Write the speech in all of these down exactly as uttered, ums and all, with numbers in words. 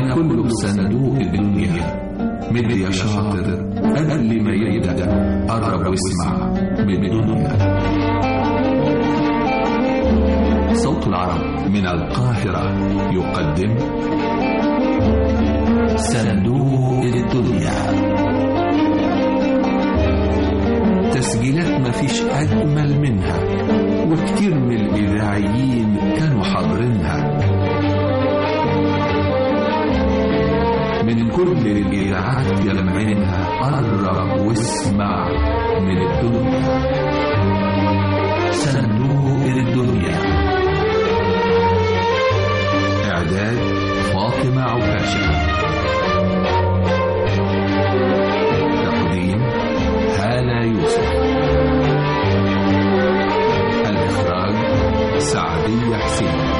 احنا كله في صندوق الدنيا. مد يا شاطر قبل ما يبدأ قرب واسمع من الدنيا. صوت العرب من القاهرة يقدم صندوق الدنيا. تسجيلات مفيش أجمل منها، وكتير من الإذاعيين كانوا حاضرينها. من كل الإذاعات يلمعينها قرب واسمع من الدنيا. صندوق الدنيا. إعداد فاطمة عكاشة. تقديم هالة يوسف. الإخراج سعدية حسين.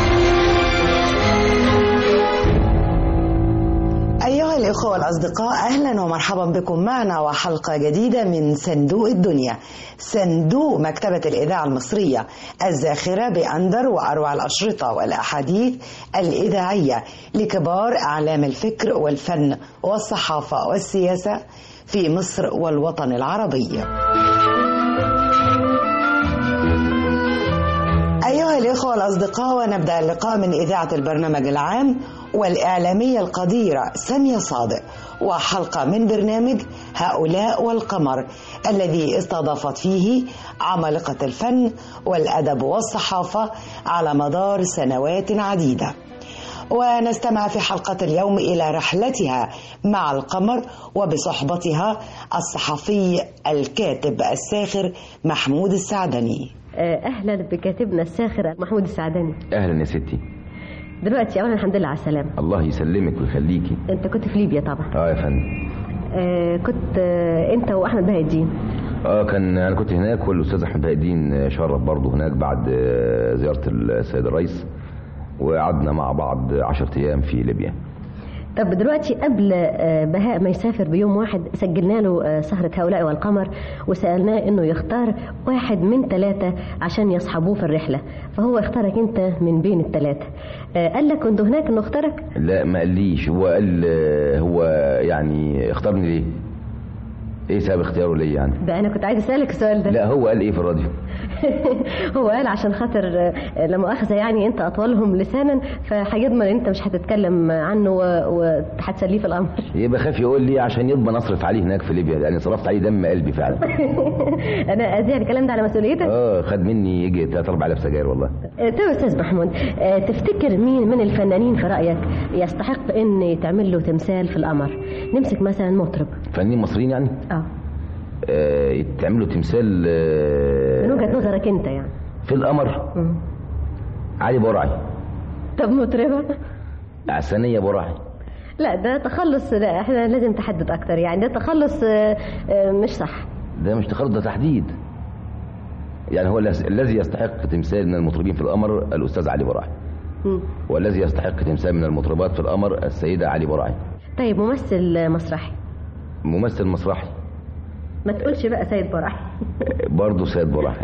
أيها الإخوة والأصدقاء، أهلا ومرحبا بكم معنا وحلقة جديدة من صندوق الدنيا، صندوق مكتبة الإذاعة المصرية الزاخرة بأندر وأروع الأشرطة والأحاديث الإذاعية لكبار أعلام الفكر والفن والصحافة والسياسة في مصر والوطن العربي. أيها الإخوة والأصدقاء، ونبدأ اللقاء من إذاعة البرنامج العام والإعلامية القديرة سامية صادق، وحلقة من برنامج هؤلاء والقمر الذي استضافت فيه عمالقة الفن والأدب والصحافة على مدار سنوات عديدة. ونستمع في حلقة اليوم إلى رحلتها مع القمر وبصحبتها الصحفي الكاتب الساخر محمود السعدني. أهلا بكاتبنا الساخر محمود السعدني. أهلا يا ستي. دلوقتي أولا الحمد لله على السلامة. الله يسلمك ويخليكي. أنت كنت في ليبيا طبعا. اه يا فندم. آه كنت آه أنت وأحمد بهاء الدين. اه كان أنا كنت هناك، والأستاذ أحمد بهاء الدين شرف برضه هناك بعد آه زيارة السيد الرئيس، وقعدنا مع بعض عشرة أيام في ليبيا. طب دلوقتي قبل بهاء ما يسافر بيوم واحد سجلنا له سهرة هؤلاء والقمر، وسألناه انه يختار واحد من ثلاثة عشان يصحبوه في الرحلة، فهو اختارك انت من بين الثلاثة. قال لك كنت هناك انه اختارك؟ لا ما قاليش، هو قال هو يعني اختارني ليه؟ ايه سبب اختياره ليه يعني؟ ده انا كنت عايز اسالك السؤال ده. لا هو قال ايه في الراديو؟ هو قال عشان خاطر لا مؤاخذه يعني انت اطولهم لسانا، فهيضمن ان انت مش هتتكلم عنه وهتسليه في الامر. يبقى خاف يقول لي عشان يضمن اصرف عليه هناك في ليبيا، لان صرفت عليه دم قلبي فعلا. انا ازيد الكلام ده على مسؤوليتك؟ اه خد مني يجي ثلاثة أربعة آلاف سجاير والله. طيب استاذ محمود، تفتكر مين من الفنانين في رايك يستحق ان تعمل له تمثال في القمر؟ نمسك مثلا مطرب. فنانين مصريين يعني؟ اه آه يتعملوا تمثال آه من وجهة نظرك انت يعني في القمر. مم. علي برعي. طب مطربة؟ عسانية برعي. لا ده تخلص، لا احنا لازم تحدد اكتر يعني، ده تخلص آه آه مش صح. ده مش تخلص، ده تحديد يعني. هو الذي يستحق تمثال من المطربين في القمر الأستاذ علي برعي، والذي يستحق تمثال من المطربات في القمر السيدة علي برعي. طيب ممثل مسرحي؟ ممثل مسرحي ما تقولش بقى سيد برعي. برضه سيد برعي.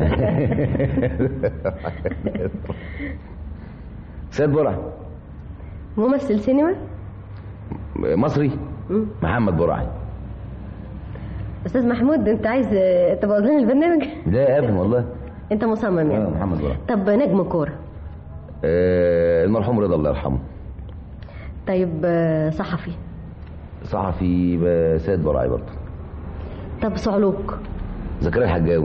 سيد برعي. ممثل سينما مصري؟ مم. محمد برعي. استاذ محمود انت عايز تبقى لنا البرنامج؟ لا ابدا والله. انت مصمم يعني؟ اه محمد برعي. طب نجم كوره؟ آه المرحوم رضا الله يرحمه. طيب صحفي؟ صحفي سيد برعي برضه. طب صعلوك؟ زكريا الحجاوي.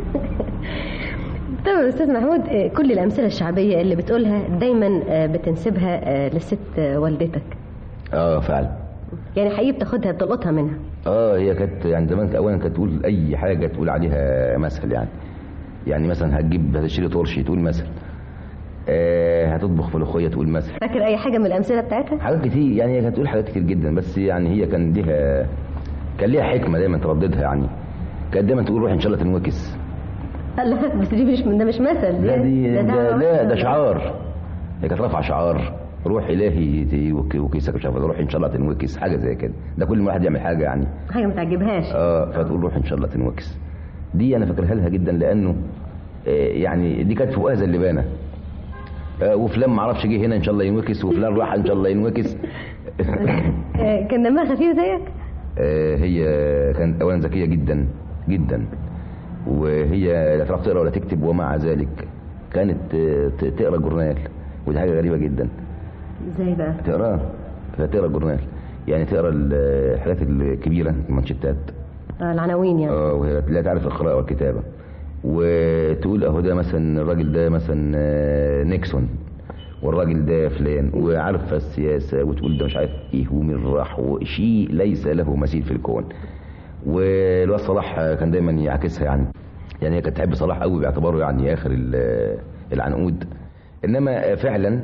طب استاذ محمود، كل الامثله الشعبيه اللي بتقولها دايما بتنسبها للست والدتك. اه فعلا يعني حقيقي بتاخدها بتلقطها منها. اه هي كانت يعني زمان اولا كانت تقول اي حاجه تقول عليها مثل يعني. يعني مثلا هتجيب هتشتري طرشي تقول مثل، آه هتطبخ ملوخيه تقول مثل. فاكر اي حاجه من الامثله بتاعتها؟ حاجات كتير يعني، هي كانت تقول حاجات كتير جدا، بس يعني هي كان ليها كان ليها حكمه دايما ترددها يعني. كانت دايما تقول روح ان شاء الله تنوكس. لا بس دي مش ده مش مثل. لا دي ده, ده, لا ده شعار. هي كانت رافعه شعار روح الهي وكيسك مش عارف، روح ان شاء الله تنوكس، حاجه زي كده. ده كل ما واحد يعمل حاجه يعني حاجه ما تعجبهاش اه فتقول روح ان شاء الله تنوكس. دي انا فاكرها لها جدا، لانه آه يعني دي كانت فوقها زلبانه. آه وفلان ما اعرفش جه هنا ان شاء الله ينوكس، وفلان راح ان شاء الله ينوكس. كان دمها خفيف زيك؟ هي كانت اولا ذكيه جدا جدا، وهي لا تعرف تقرا ولا تكتب، ومع ذلك كانت تقرا جورنال، ودي حاجه غريبه جدا. ازاي بقى؟ تقرا تقرا جورنال، يعني تقرا الحاجات الكبيره، المانشيتات، العناوين يعني. اه وهي لا تعرف القراءه والكتابه، وتقول اهو ده مثلا الراجل ده مثلا نيكسون، والراجل ده فلان، وعارفه السياسه، وتقول ده مش عارف ايه ومين راح، وشيء ليس له مثيل في الكون. والواد صلاح كان دايما يعكسها، يعني يعني هي كانت تحب صلاح قوي باعتباره يعني اخر العنقود. انما فعلا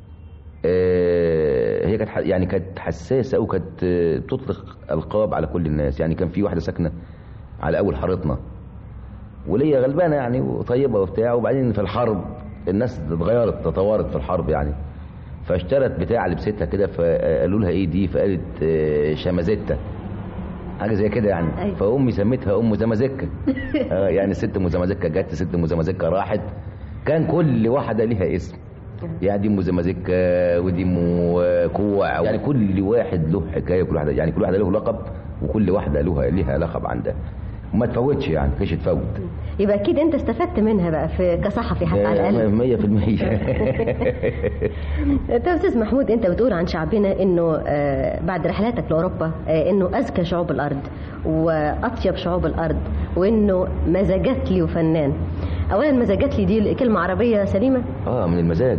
هي كانت يعني كانت حساسه، او كانت بتطلق القاب على كل الناس. يعني كان في واحده ساكنه على اول حارتنا، وليا غلبانه يعني وطيبه وبتاع، وبعدين في الحرب الناس اتغيرت تطورت في الحرب يعني، فاشترت بتاع لبستها كده، فقالوا لها ايه دي، فقالت شمازيتا، حاجه زي كده يعني. فامي سميتها ام زمازكه. يعني ست ام زمازكه جت، ست ام زمازكه راحت، كان كل واحده ليها اسم، يعني دي ام زمازكه ودي ام كوع، يعني كل واحد له حكايه، كل واحده يعني كل واحده له لقب، وكل واحده لها ليها لقب عندها، وما تفوتش يعني مفيش تفوت. يبقى اكيد انت استفدت منها بقى في كصحفي حتى على الاقل. مية في المية. طب استاذ محمود، انت بتقول عن شعبنا انه بعد رحلاتك لاوروبا انه اذكى شعوب الارض واطيب شعوب الارض، وانه مزاجتلي وفنان. اولا مزاجتلي دي كلمه عربيه سليمه؟ اه من المزاج.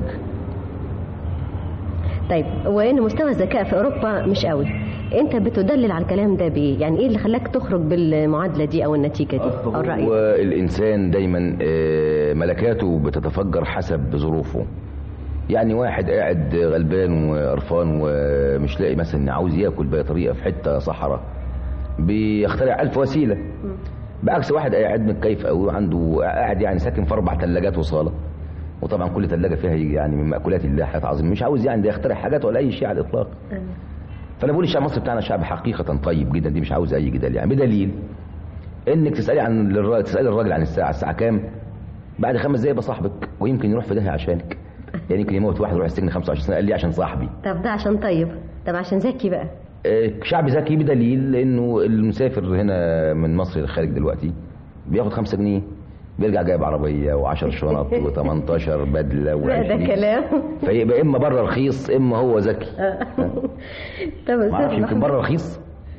طيب، وان مستوى الذكاء في اوروبا مش قوي، انت بتدلل على الكلام ده بايه؟ يعني ايه اللي خلاك تخرج بالمعادله دي او النتيجه دي او الراي؟ والانسان دايما ملكاته بتتفجر حسب ظروفه. يعني واحد قاعد غلبان وقرفان ومش لاقي مثلا عاوز ياكل باي طريقه في حته صحراء، بيخترع الف وسيله. بعكس واحد قاعد متكيف قوي وعنده قاعد يعني ساكن في اربع ثلاجات وصاله، وطبعا كل ثلاجه فيها يعني من مأكولات الله حاجات عظيمه، مش عاوز يعني ده يخترع حاجات ولا اي شيء على الاطلاق. فانا بقول الشعب المصري بتاعنا شعب حقيقه طيب جدا، دي مش عاوز اي جدال يعني، بدليل انك تسالي عن الراجل تسالي الراجل عن الساعه الساعه كام، بعد خمس دقايق بصاحبك، ويمكن يروح في داهيه عشانك، يعني يمكن يموت واحد ويروح السجن خمسة وعشرين سنه، قال لي عشان صاحبي. طب ده عشان طيب، طب عشان ذكي بقى. آه شعب ذكي، بدليل انه المسافر هنا من مصر للخارج دلوقتي بياخد خمسة جنيه، بيرجع جايب عربيه وعشر شنط وتمنتاشر بدله وعشرين. ده كلام. فيبقى اما بره رخيص اما هو ذكي. طب ما اعرفش يمكن بره رخيص.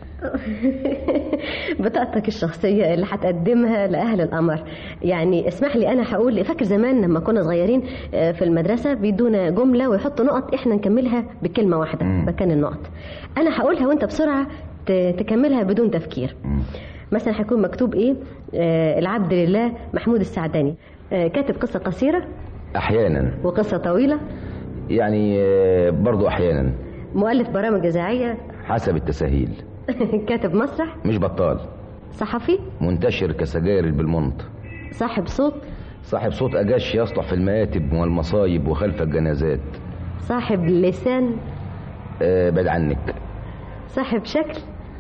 بطاقتك الشخصيه اللي هتقدمها لاهل القمر، يعني اسمح لي انا هقول، فاكر زمان لما كنا صغيرين في المدرسه بيدونا جمله ويحطوا نقط احنا نكملها بكلمه واحده مكان النقط. انا هقولها وانت بسرعه تكملها بدون تفكير. مثلا هيكون مكتوب ايه؟ آه العبد لله محمود السعداني، آه كاتب قصه قصيره احيانا، وقصه طويله يعني آه برضو احيانا، مؤلف برامج اذاعيه حسب التساهيل، كاتب مسرح مش بطال، صحفي منتشر كسجاير بالمنط، صاحب صوت صاحب صوت اجاش يسطح في المآتب والمصايب وخلف الجنازات، صاحب لسان آه بعد عنك، صاحب شكل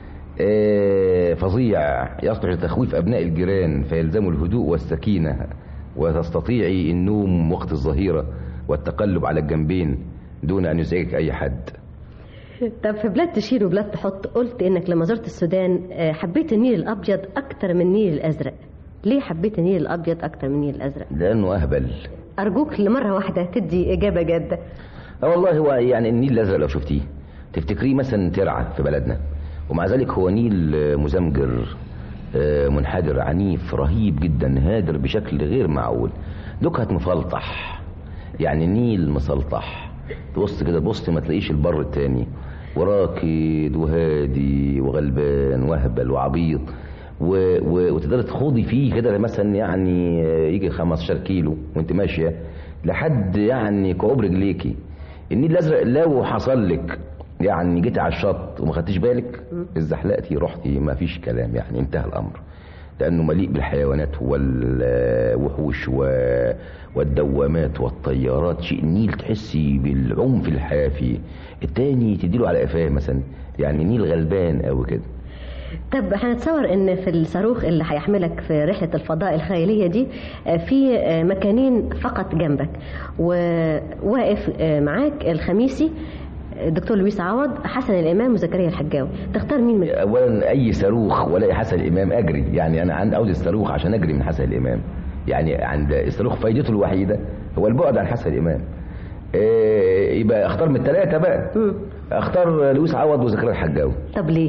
آه فظيع يصلح لتخويف ابناء الجيران فيلزموا الهدوء والسكينه، وتستطيعي النوم وقت الظهيره والتقلب على الجنبين دون ان يزعجك اي حد. طب في بلاد تشيل وبلاد تحط، قلت انك لما زرت السودان حبيت النيل الابيض اكتر من النيل الازرق. ليه حبيت النيل الابيض اكتر من النيل الازرق؟ لانه اهبل. ارجوك لمره واحده تدي اجابه جاده. اه والله هو يعني النيل الازرق لو شفتيه تفتكريه مثلا ترعه في بلدنا، ومع ذلك هو نيل مزمجر منحدر عنيف رهيب جدا، هادر بشكل غير معقول، دكهة مفلطح، يعني نيل مسلطح، تبص كده تبص ما تلاقيش البر التاني، وراكد وهادي وغلبان وهبل وعبيط، و... و... وتقدر تخوضي فيه كده مثلا يعني يجي خمستاشر كيلو وانت ماشيه لحد يعني كعوب رجليكي. النيل الازرق لو حصل لك يعني جيت على الشط وما خدتيش بالك اتزحلقتي رحتي ما فيش كلام، يعني انتهى الامر، لانه مليء بالحيوانات والوحوش والدوامات والطيارات. شيء النيل تحسي بالعنف الحياه فيه، التاني تديله على قفاه مثلا، يعني نيل غلبان قوي كده. طب هنتصور ان في الصاروخ اللي هيحملك في رحله الفضاء الخياليه دي في مكانين فقط جنبك، وواقف معاك الخميسي الدكتور لويس عوض، حسن الامام، وزكريا الحجاوي، تختار مين من؟ اولا اي صاروخ ولا حسن الامام اجري، يعني انا عندي عاوز الصاروخ عشان اجري من حسن الامام. يعني عند الصاروخ فايدته الوحيده هو البعد عن حسن الامام. إيه يبقى اختار من الثلاثه بقى. م. اختار لويس عوض وزكريا الحجاوي. طب ليه؟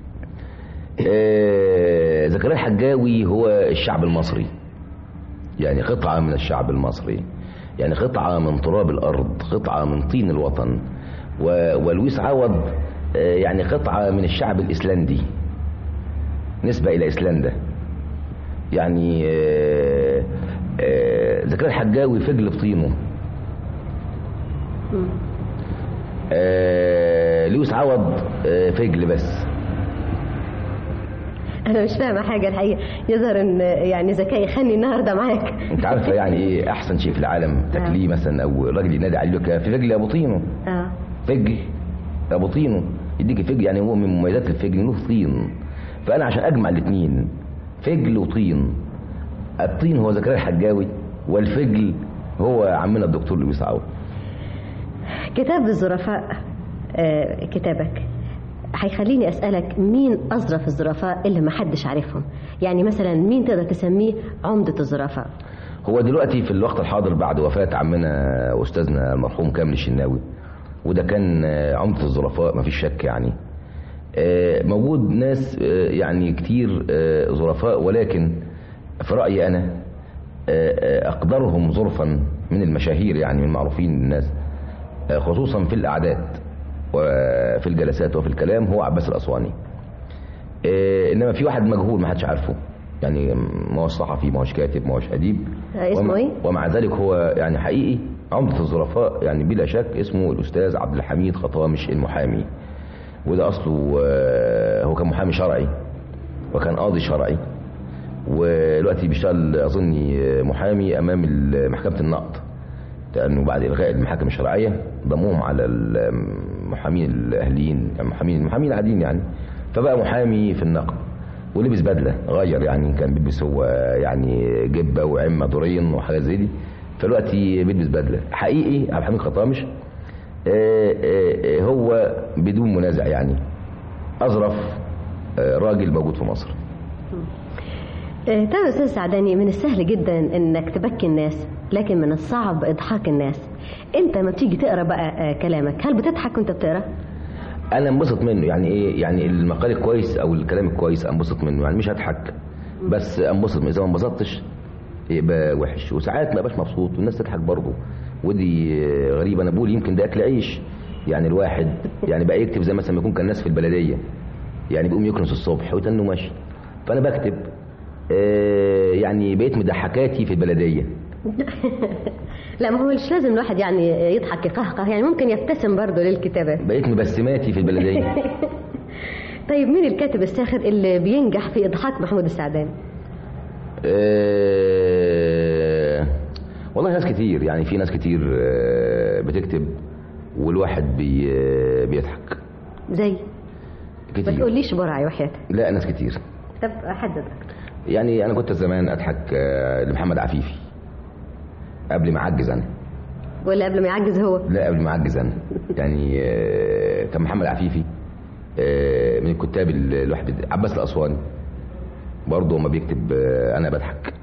إيه زكريا الحجاوي هو الشعب المصري، يعني قطعه من الشعب المصري، يعني قطعه من تراب الارض، قطعه من طين الوطن. ولويس عوض يعني قطعة من الشعب الإسلندي، نسبة إلى إسلندا. يعني زكريا الحجاوي فجل بطينه، لويس عوض فجل بس. أنا مش فاهمة حاجة الحقيقة، يظهر إن يعني ذكاء يخلي النهاردة معاك. أنت عارفة يعني إيه أحسن شيء في العالم؟ تاكليه مثلا أو راجل ينادي عليه لك في فجل أبو طينه. آه فجل ابو طينه يديك فجل، يعني هو من مميزات الفجل انه طين. فانا عشان اجمع الاثنين فجل وطين، الطين هو زكريا الحجاوي والفجل هو عمنا الدكتور لويس عوض. كتاب الظرفاء آه كتابك هيخليني اسالك مين اظرف الظرفاء اللي ما حدش عارفهم؟ يعني مثلا مين تقدر تسميه عمدة الظرفاء؟ هو دلوقتي في الوقت الحاضر بعد وفاة عمنا واستاذنا المرحوم كامل الشناوي، وده كان عمدة الظرفاء ما فيش شك، يعني موجود ناس يعني كتير ظرفاء، ولكن في رأيي أنا أقدرهم ظرفا من المشاهير، يعني من معروفين الناس خصوصا في الأعداد وفي الجلسات وفي الكلام هو عباس الأسواني. إنما في واحد مجهول ما حدش عارفه، يعني ما هوش صحفي، ما هوش كاتب، ما هوش أديب، اسمه إيه؟ ومع ذلك هو يعني حقيقي عمدة الظرفاء، يعني بلا شك اسمه الأستاذ عبد الحميد خطامش المحامي. وده أصله هو كان محامي شرعي وكان قاضي شرعي، ودلوقتي بيشتغل أظني محامي أمام محكمة النقض، لأنه بعد إلغاء المحاكم الشرعية ضموهم على المحامين الأهليين، يعني المحامين المحامين العاديين يعني، فبقى محامي في النقض. ولبس بدلة غير، يعني كان بيلبس هو يعني جبة وعمة دورين وحاجات زي دي، فالوقتي بيلبس بدله. حقيقي عبد الحميد خطامش هو بدون منازع يعني اظرف راجل موجود في مصر. طيب يا استاذ سعداني، من السهل جدا انك تبكي الناس، لكن من الصعب اضحاك الناس. انت ما بتيجي تقرا بقى كلامك، هل بتضحك وانت بتقرا؟ انا انبسط منه، يعني ايه، يعني المقال الكويس او الكلام الكويس انبسط منه، يعني مش هضحك بس انبسط منه. اذا ما انبسطتش يبقى وحش، وساعات ما ابقاش مبسوط والناس تضحك برضه، ودي غريبه. انا بقول يمكن ده اكل عيش، يعني الواحد يعني بقى يكتب زي مثلا ما يكون كان الناس في البلديه، يعني بيقوم يكنس الصبح ويتنوا ماشي، فانا بكتب آه يعني بقيت مضحكاتي في البلديه. لا ما هو مش لازم الواحد يعني يضحك يقهقه، يعني ممكن يبتسم برضه للكتابه. بقيت مبسماتي في البلديه. طيب مين الكاتب الساخر اللي بينجح في اضحاك محمود السعداني؟ أه والله ناس كتير، يعني في ناس كتير بتكتب والواحد بي بيضحك. زي كتير. ما تقوليش برعي وحياتك. لا ناس كتير. طب حدد. يعني انا كنت زمان اضحك لمحمد عفيفي قبل ما اعجز انا. ولا قبل ما يعجز هو؟ لا قبل ما اعجز انا. يعني كان محمد عفيفي من الكتاب الواحد. عباس الاسواني برضه ما بيكتب انا بضحك.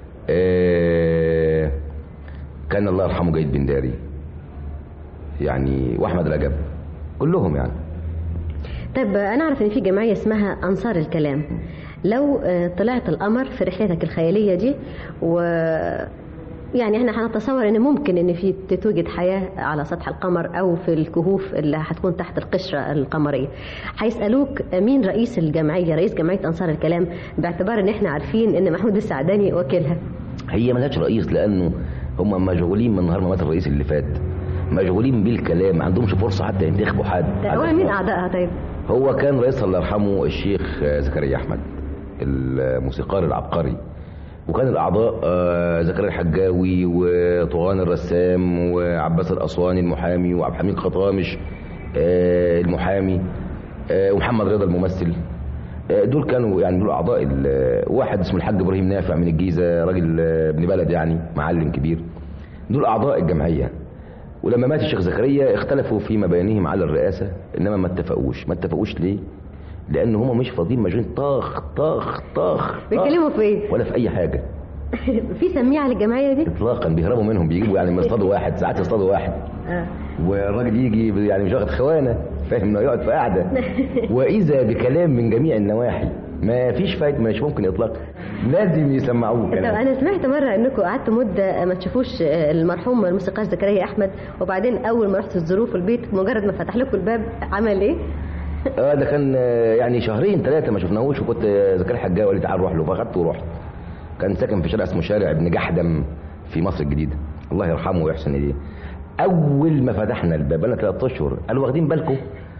كان الله يرحمه جيد بنداري، يعني واحمد رجب، كلهم يعني. طيب انا اعرف ان في جمعيه اسمها انصار الكلام، لو طلعت القمر في رحلتك الخياليه دي و يعني احنا هنتصور ان ممكن ان في تتوجد حياه على سطح القمر او في الكهوف اللي هتكون تحت القشره القمريه، هيسالوك مين رئيس الجمعيه، رئيس جمعيه انصار الكلام، باعتبار ان احنا عارفين ان محمود السعداني وكيلها. هي ملهاش رئيس، لانه هم مشغولين من نهار ما مات الرئيس اللي فات، مشغولين بالكلام، ما عندهمش فرصه حتى ينتخبوا حد. هو مين اعضائها طيب؟ هو كان رئيسها الله يرحمه الشيخ زكريا احمد الموسيقار العبقري، وكان الاعضاء زكريا الحجاوي وطغان الرسام وعباس الاسواني المحامي وعبد الحميد خطامش المحامي ومحمد رضا الممثل. دول كانوا يعني دول اعضاء. واحد اسمه الحاج ابراهيم نافع من الجيزه، راجل ابن بلد يعني معلم كبير. دول اعضاء الجمعيه. ولما مات الشيخ زكريا اختلفوا في مبانيهم على الرئاسة، انما ما اتفقوش. ما اتفقوش ليه؟ لان هم مش فاضيين، مشغولين طاخ طاخ طاخ بيتكلموا في ايه؟ ولا في اي حاجة. في سميعة للجمعية دي؟ اطلاقا. بيهربوا منهم، بيجيبوا يعني يصطادوا واحد، ساعات يصطادوا واحد آه. والراجل يجي يعني مش واخد خوانة، فاهم انه يقعد في قعدة واذا بكلام من جميع النواحي ما فيش فايدة، مش ممكن اطلاقا، لازم يسمعوه كلام. طب انا سمعت مرة انكم قعدتوا مدة ما تشوفوش المرحوم الموسيقار زكريا احمد، وبعدين اول ما رحتوا تزوروه في البيت مجرد ما فتح لكم الباب عمل ايه؟ اه ده كان يعني شهرين ثلاثة ما شفناهوش، وكنت زكريا حجاوي قال لي تعال نروح له، فاخدته ورحت. كان ساكن في شارع اسمه شارع ابن جحدم في مصر الجديدة، الله يرحمه ويحسن اليه. اول ما فتحنا الباب انا ثلاث اشهر قالوا واخدين بالكم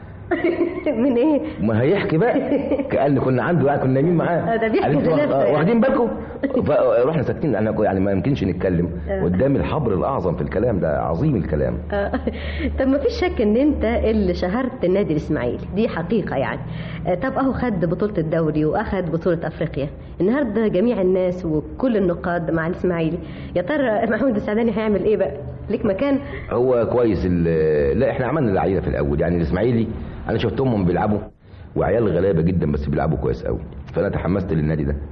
من ايه؟ ما هيحكي بقى، قال كنا عنده يعني كنا نايمين معاه، ده بيحكي بنفسه واخدين بالكم. فرحنا ساكتين، احنا يعني ما يمكنش نتكلم قدام الحبر الاعظم في الكلام ده، عظيم الكلام. طب ما فيش شك ان انت اللي شهرت النادي الاسماعيلي، دي حقيقه يعني. طب اهو خد بطوله الدوري واخد بطوله افريقيا، النهارده جميع الناس وكل النقاد مع الاسماعيلي، يا ترى محمود السعداني هيعمل ايه بقى؟ ليك مكان؟ هو كويس. لا احنا عملنا العيله في الاول، يعني الاسماعيلي انا شفتهم بيلعبوا وعيال غلابه جدا بس بيلعبوا كويس قوي، فانا تحمست للنادي ده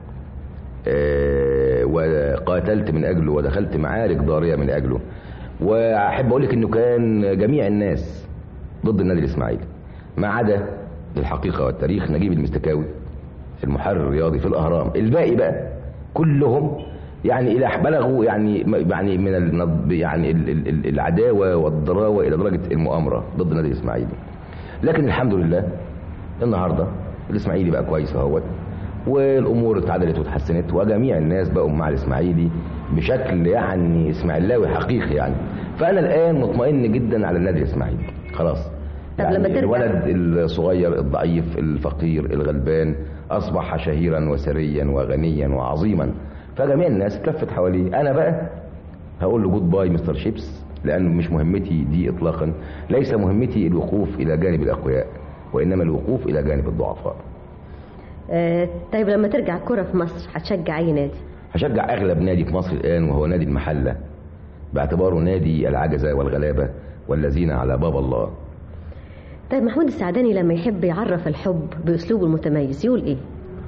أه وقاتلت من اجله ودخلت معارك ضاريه من اجله. واحب اقول لك انه كان جميع الناس ضد النادي الاسماعيلي ما عدا الحقيقه والتاريخ نجيب المستكاوي المحرر الرياضي في الاهرام. الباقي بقى كلهم يعني الى بلغوا يعني يعني من يعني العداوه والضراوه الى درجه المؤامره ضد النادي الاسماعيلي. لكن الحمد لله النهارده الاسماعيلي بقى كويس اهوت، والامور اتعدلت واتحسنت، وجميع الناس بقوا مع الاسماعيلي بشكل يعني اسماعيلاوي حقيقي يعني. فانا الان مطمئن جدا على النادي الاسماعيلي خلاص. يعني الولد الصغير الضعيف الفقير الغلبان اصبح شهيرا وثريا وغنيا وعظيما، فجميع الناس اتلفت حواليه. انا بقى هقول له جود باي مستر شيبس، لأن مش مهمتي دي إطلاقا. ليس مهمتي الوقوف إلى جانب الأقوياء، وإنما الوقوف إلى جانب الضعفاء. أه طيب لما ترجع كرة في مصر هتشجع أي نادي؟ هشجع أغلب نادي في مصر الآن، وهو نادي المحلة، باعتباره نادي العجزة والغلابة والذين على باب الله. طيب محمود السعداني لما يحب يعرف الحب بأسلوبه المتميز يقول إيه؟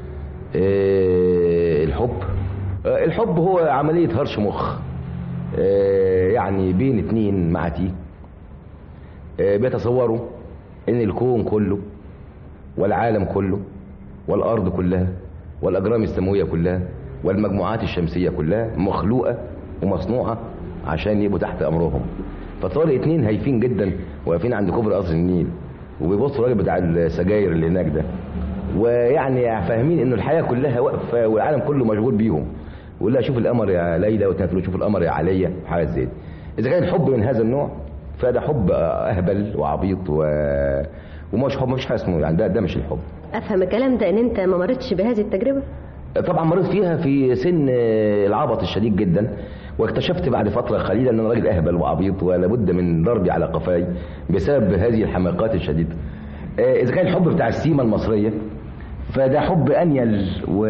أه الحب أه الحب هو عملية هرش مخ، يعني بين اتنين معتي بيتصوروا ان الكون كله والعالم كله والارض كلها والاجرام السماويه كلها والمجموعات الشمسيه كلها مخلوقه ومصنوعه عشان يبقوا تحت امرهم. فطالع اتنين هايفين جدا واقفين عند كوبري قصر النيل وبيبصوا الراجل بتاع السجاير اللي هناك ده، ويعني فاهمين انه الحياه كلها واقفه والعالم كله مشغول بيهم، ويقول لها شوف القمر يا ليلى، وتقول شوف القمر يا عليا، حاجه زي دي. اذا كان الحب من هذا النوع فده حب اهبل وعبيط و... ومش حب، مش حاجه اسمه يعني، ده ده مش الحب. افهم الكلام ده ان انت ما مرتش بهذه التجربه؟ طبعا مريت فيها في سن العبط الشديد جدا، واكتشفت بعد فتره قليله ان انا راجل اهبل وعبيط ولابد من ضربي على قفاي بسبب هذه الحماقات الشديده. اذا كان الحب بتاع السيما المصريه فده حب انيل،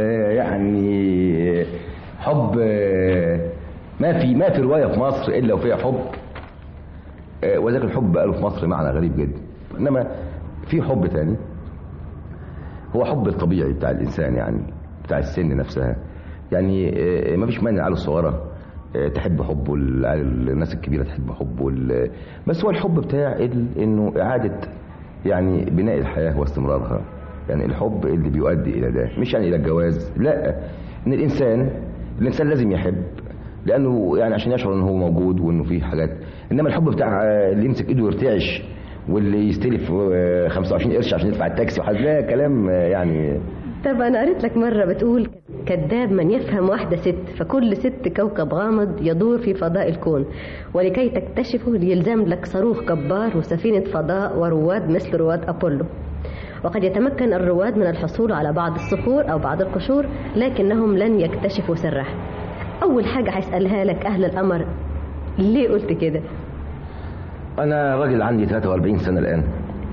ويعني حب ما في ما في روايه في مصر الا وفيها حب، وذاك الحب قالوا في مصر معنى غريب جدا. انما في حب تاني هو حب الطبيعي بتاع الانسان، يعني بتاع السن نفسها. يعني ما فيش مانع العيال الصغيره تحب حبه، الناس الكبيره تحب حبه، بس هو الحب بتاع انه اعاده يعني بناء الحياه واستمرارها. يعني الحب اللي بيؤدي الى ده، مش يعني الى الجواز، لا، ان الانسان الانسان لازم يحب لانه يعني عشان يشعر ان هو موجود وانه فيه حاجات. انما الحب بتاع اللي يمسك ايده ويرتعش واللي يستلف خمسة وعشرين قرش عشان يدفع التاكسي وحاجات، لا كلام يعني. طب انا قريت لك مره بتقول كذاب من يفهم واحده ست، فكل ست كوكب غامض يدور في فضاء الكون، ولكي تكتشفه يلزم لك صاروخ جبار وسفينه فضاء ورواد مثل رواد ابولو. وقد يتمكن الرواد من الحصول على بعض الصخور أو بعض القشور، لكنهم لن يكتشفوا سرها. أول حاجة هيسألها لك أهل القمر، ليه قلت كده؟ أنا راجل عندي ثلاثة وأربعين سنة الآن،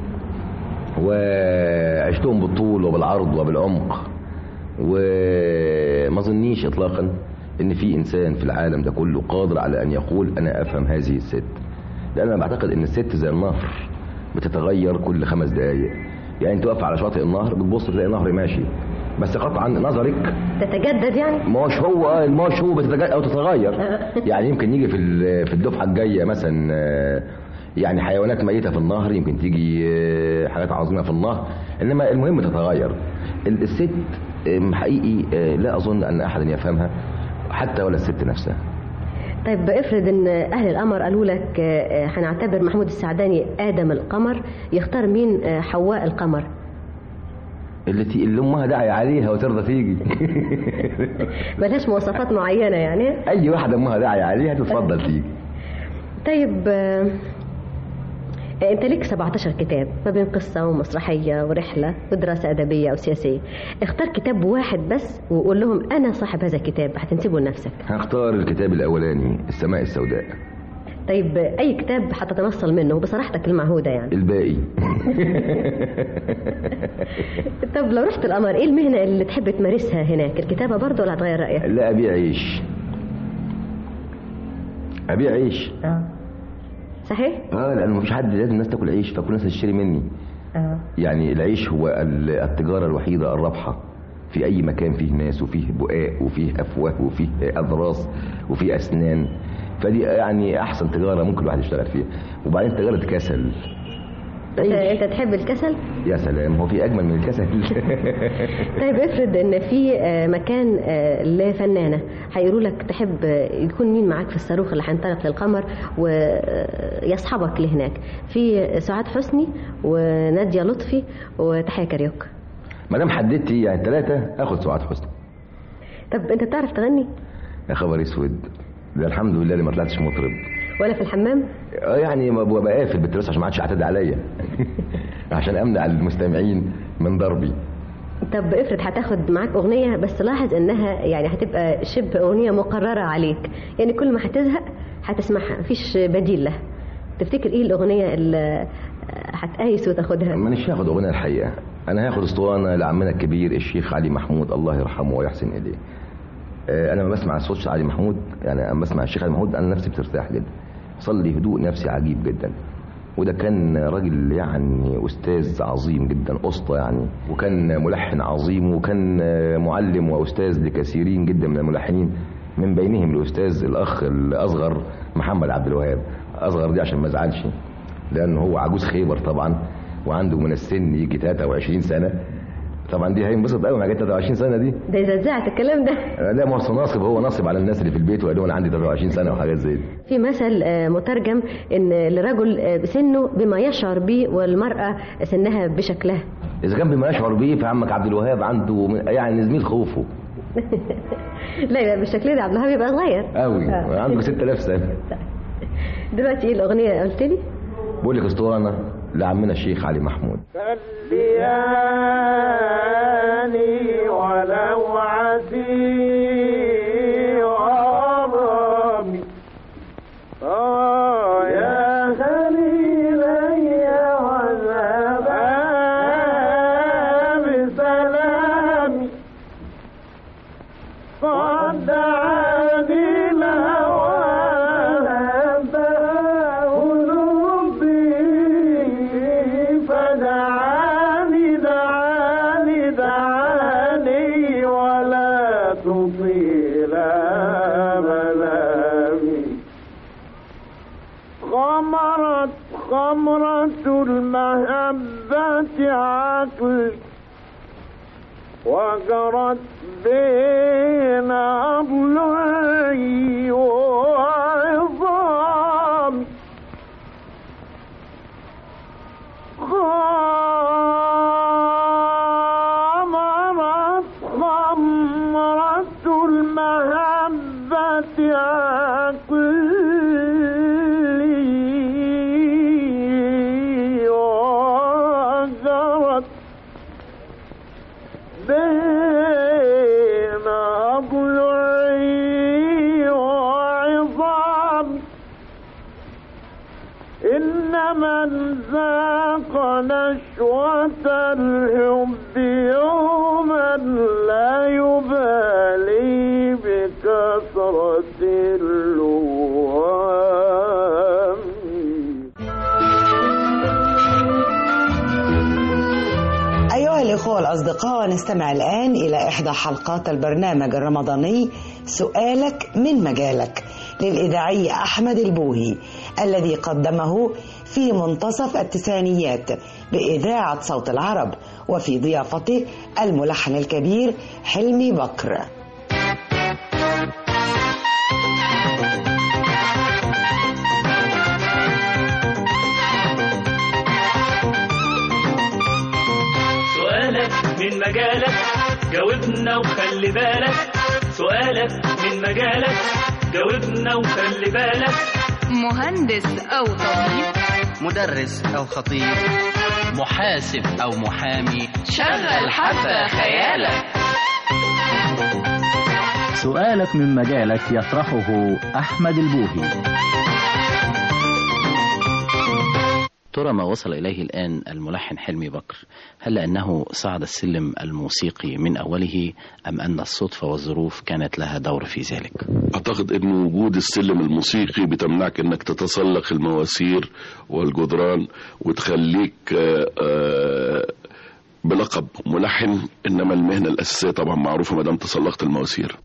وعشتهم بالطول وبالعرض وبالعمق، وما ظنيش إطلاقا إن في إنسان في العالم ده كله قادر على أن يقول أنا أفهم هذه الست. لان انا بعتقد ان الست زي النهر بتتغير كل خمس دقائق. يعني انت واقف على شاطئ النهر بتبص تلاقي النهر ماشي، بس قطعا نظرك تتجدد يعني. ما هوش هو ما هوش هو بتتجدد او تتغير. يعني يمكن يجي في في الدفعه الجايه مثلا يعني حيوانات ميته في النهر، يمكن تيجي حاجات عظيمه في النهر، انما المهم تتغير. الست حقيقي لا اظن ان احد يفهمها حتى ولا الست نفسها. طيب افرض ان اهل القمر قالوا لك هنعتبر محمود السعداني ادم القمر، يختار مين حواء القمر؟ اللي تي... اللي امها داعي عليها وترضى تيجي. ملهاش مواصفات معينه يعني؟ اي واحده امها داعي عليها تتفضل تيجي. طيب انت ليك سبعتاشر كتاب ما بين قصه ومسرحيه ورحله ودراسه ادبيه او سياسيه، اختار كتاب واحد بس وقول لهم انا صاحب هذا الكتاب، هتنسبه لنفسك. هختار الكتاب الاولاني السماء السوداء. طيب اي كتاب هتتنصل منه بصراحتك المعهوده يعني؟ الباقي. طب لو رحت القمر ايه المهنه اللي تحب تمارسها هناك؟ الكتابه برضه ولا هتغير رايك؟ لا ابيع عيش. ابيع عيش. اه صحيح؟ اه لان مفيش حد، لازم الناس تاكل عيش، فكل الناس تشتري مني. اه يعني العيش هو التجاره الوحيده الرابحه في اي مكان فيه ناس وفيه بقاء وفيه افواه وفيه اضراس وفيه اسنان، فدي يعني احسن تجاره ممكن الواحد يشتغل فيها. وبعدين تجاره كسل. انت انت تحب الكسل؟ يا سلام، هو في اجمل من الكسل؟ طيب افرض ان في مكان لفنانه هيقولوا لك تحب يكون مين معاك في الصاروخ اللي هينطلق للقمر ويصحبك لهناك؟ في سعاد حسني وناديه لطفي وتحية كاريوكا. ما دام حددتي يعني ثلاثه اخد سعاد حسني. طب انت بتعرف تغني؟ يا خبر اسود، ده الحمد لله اللي ما طلعتش مطرب. ولا في الحمام؟ اه يعني ببقى قافل بالترس عشان ما عادش يعتدي عليا. عشان امنع المستمعين من ضربي. طب افرض هتاخد معاك اغنيه بس لاحظ انها يعني هتبقى شبه اغنيه مقرره عليك، يعني كل ما هتزهق هتسمعها مفيش بديل لها، تفتكر ايه الاغنيه اللي هتقايس وتاخدها؟ مانيش هاخد اغنيه الحقيقه، انا هاخد اسطوانه لعمنا الكبير الشيخ علي محمود الله يرحمه ويحسن اليه. انا لما بسمع صوت علي محمود، يعني لما بسمع الشيخ علي محمود انا نفسي بترتاح جدا، صلي هدوء نفسي عجيب جدا. وده كان راجل يعني استاذ عظيم جدا، اسطى يعني، وكان ملحن عظيم، وكان معلم واستاذ لكثيرين جدا من الملحنين، من بينهم الاستاذ الاخ الاصغر محمد عبد الوهاب. اصغر دي عشان ما ازعلش، لانه هو عجوز خيبر طبعا، وعنده من السن يجي ثلاثة وعشرين سنه. طبعا دي هينبسط قوي مع ثلاثة وعشرين سنه دي. ده اذا اتذاعت الكلام ده. لا ما هو ناصب، هو ناصب على الناس اللي في البيت وقالوا انا عندي ثلاثة وعشرين سنه وحاجات زي دي. في مثل مترجم ان الرجل سنه بما يشعر به والمراه سنها بشكلها. اذا كان بما يشعر به فعمك عبد الوهاب عنده يعني زميل خوفه. لا يبقى بالشكل ده عبد الوهاب يبقى صغير قوي، آه. عنده ستة آلاف سنه. دلوقتي ايه الاغنيه قلت لي؟ بقول لك اسطوانه لعمنا الشيخ علي محمود. خلياني ولو عسي وغرامي آه يا خليلي وذهبا بسلامي قد دعاني خمرة المحبة عقلي وجرت بين أضلعي وعظامي خمرت خمرة المحبة عقلي بين أضلعي وعظامي إن من ذاق نشوة الحب يوما لا يبالي بكثرة اللوام الأصدقاء، نستمع الآن إلى إحدى حلقات البرنامج الرمضاني سؤالك من مجالك للإذاعي أحمد البوهي، الذي قدمه في منتصف التسعينيات بإذاعة صوت العرب، وفي ضيافته الملحن الكبير حلمي بكر. من مجالك جاوبنا وخلي بالك، سؤالك من مجالك جاوبنا وخلي بالك. مهندس أو طبيب، مدرس أو خطيب، محاسب أو محامي، شغل حبة خيالك. سؤالك من مجالك يطرحه أحمد البوهي. ترى ما وصل إليه الآن الملحن حلمي بكر، هل لأنه صعد السلم الموسيقي من أوله أم أن الصدفة والظروف كانت لها دور في ذلك؟ أعتقد أن وجود السلم الموسيقي بتمنعك أنك تتسلق المواسير والجدران وتخليك بلقب ملحن، إنما المهنة الأساسية طبعا معروفة ما دام تسلقت المواسير.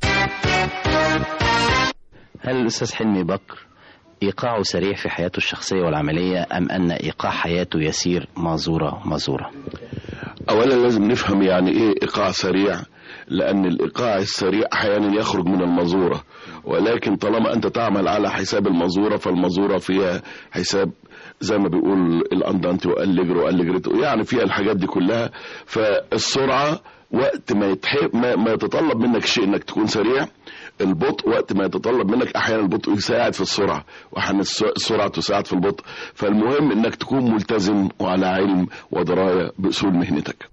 هل الأستاذ حلمي بكر إيقاعه سريع في حياته الشخصية والعملية أم أن إيقاع حياته يسير مازورة مازورة؟ أولا لازم نفهم يعني إيه إيقاع سريع، لأن الإيقاع السريع أحيانا يخرج من المازورة، ولكن طالما أنت تعمل على حساب المازورة فالمازورة فيها حساب زي ما بيقول الأندانتي والليجرو والليجريتو، يعني فيها الحاجات دي كلها. فالسرعة وقت ما يتحب ما, ما يتطلب منك شيء انك تكون سريع، البطء وقت ما يتطلب منك احيانا البطء يساعد في السرعه واحيانا السرعه تساعد في البطء. فالمهم انك تكون ملتزم وعلى علم ودرايه باصول مهنتك.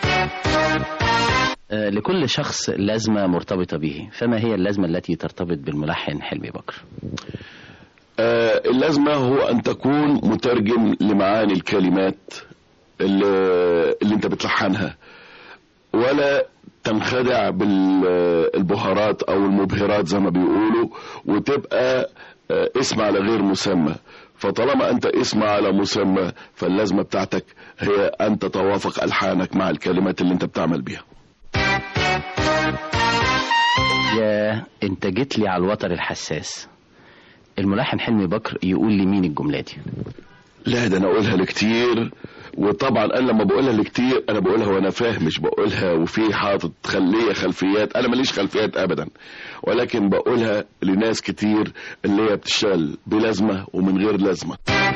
لكل شخص لازمه مرتبطه به، فما هي اللازمه التي ترتبط بالملحن حلمي بكر؟ آه اللازمه هو ان تكون مترجم لمعاني الكلمات اللي, اللي انت بتلحنها، ولا تنخدع بالبهارات او المبهرات زي ما بيقولوا وتبقى اسم على غير مسمى. فطالما انت اسم على مسمى فاللازمة بتاعتك هي ان تتوافق الحانك مع الكلمات اللي انت بتعمل بيها. يا انت جيت لي على الوتر الحساس. الملحن حلمي بكر يقول لي مين الجملة دي؟ لا ده انا اقولها لكتير، وطبعا انا لما بقولها لكتير انا بقولها وانا فاهم، مش بقولها وفي حاطط خليه خلفيات، انا ماليش خلفيات ابدا، ولكن بقولها لناس كتير اللي هي بتشتغل بلازمه ومن غير لازمه.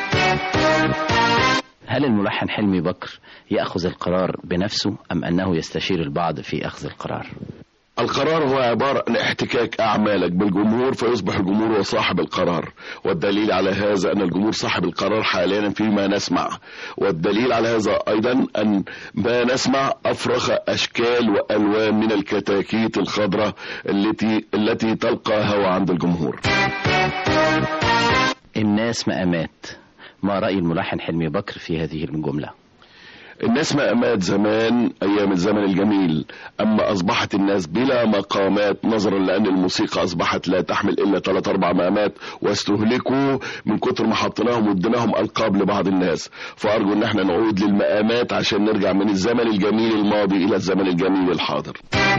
هل الملحن حلمي بكر ياخذ القرار بنفسه ام انه يستشير البعض في اخذ القرار؟ القرار هو عبارة عن احتكاك أعمالك بالجمهور فيصبح الجمهور هو صاحب القرار، والدليل على هذا أن الجمهور صاحب القرار حاليا فيما نسمع، والدليل على هذا أيضا أن ما نسمع أفرخ أشكال وألوان من الكتاكيت الخضراء التي التي تلقى هوى عند الجمهور. الناس مقامات، ما رأي الملحن حلمي بكر في هذه الجملة؟ الناس مقامات زمان ايام الزمن الجميل، اما اصبحت الناس بلا مقامات نظرا لان الموسيقى اصبحت لا تحمل الا ثلاث اربع مقامات، واستهلكوا من كتر ما حطيناهم واديناهم القاب لبعض الناس. فارجو ان احنا نعود للمقامات عشان نرجع من الزمن الجميل الماضي الى الزمن الجميل الحاضر.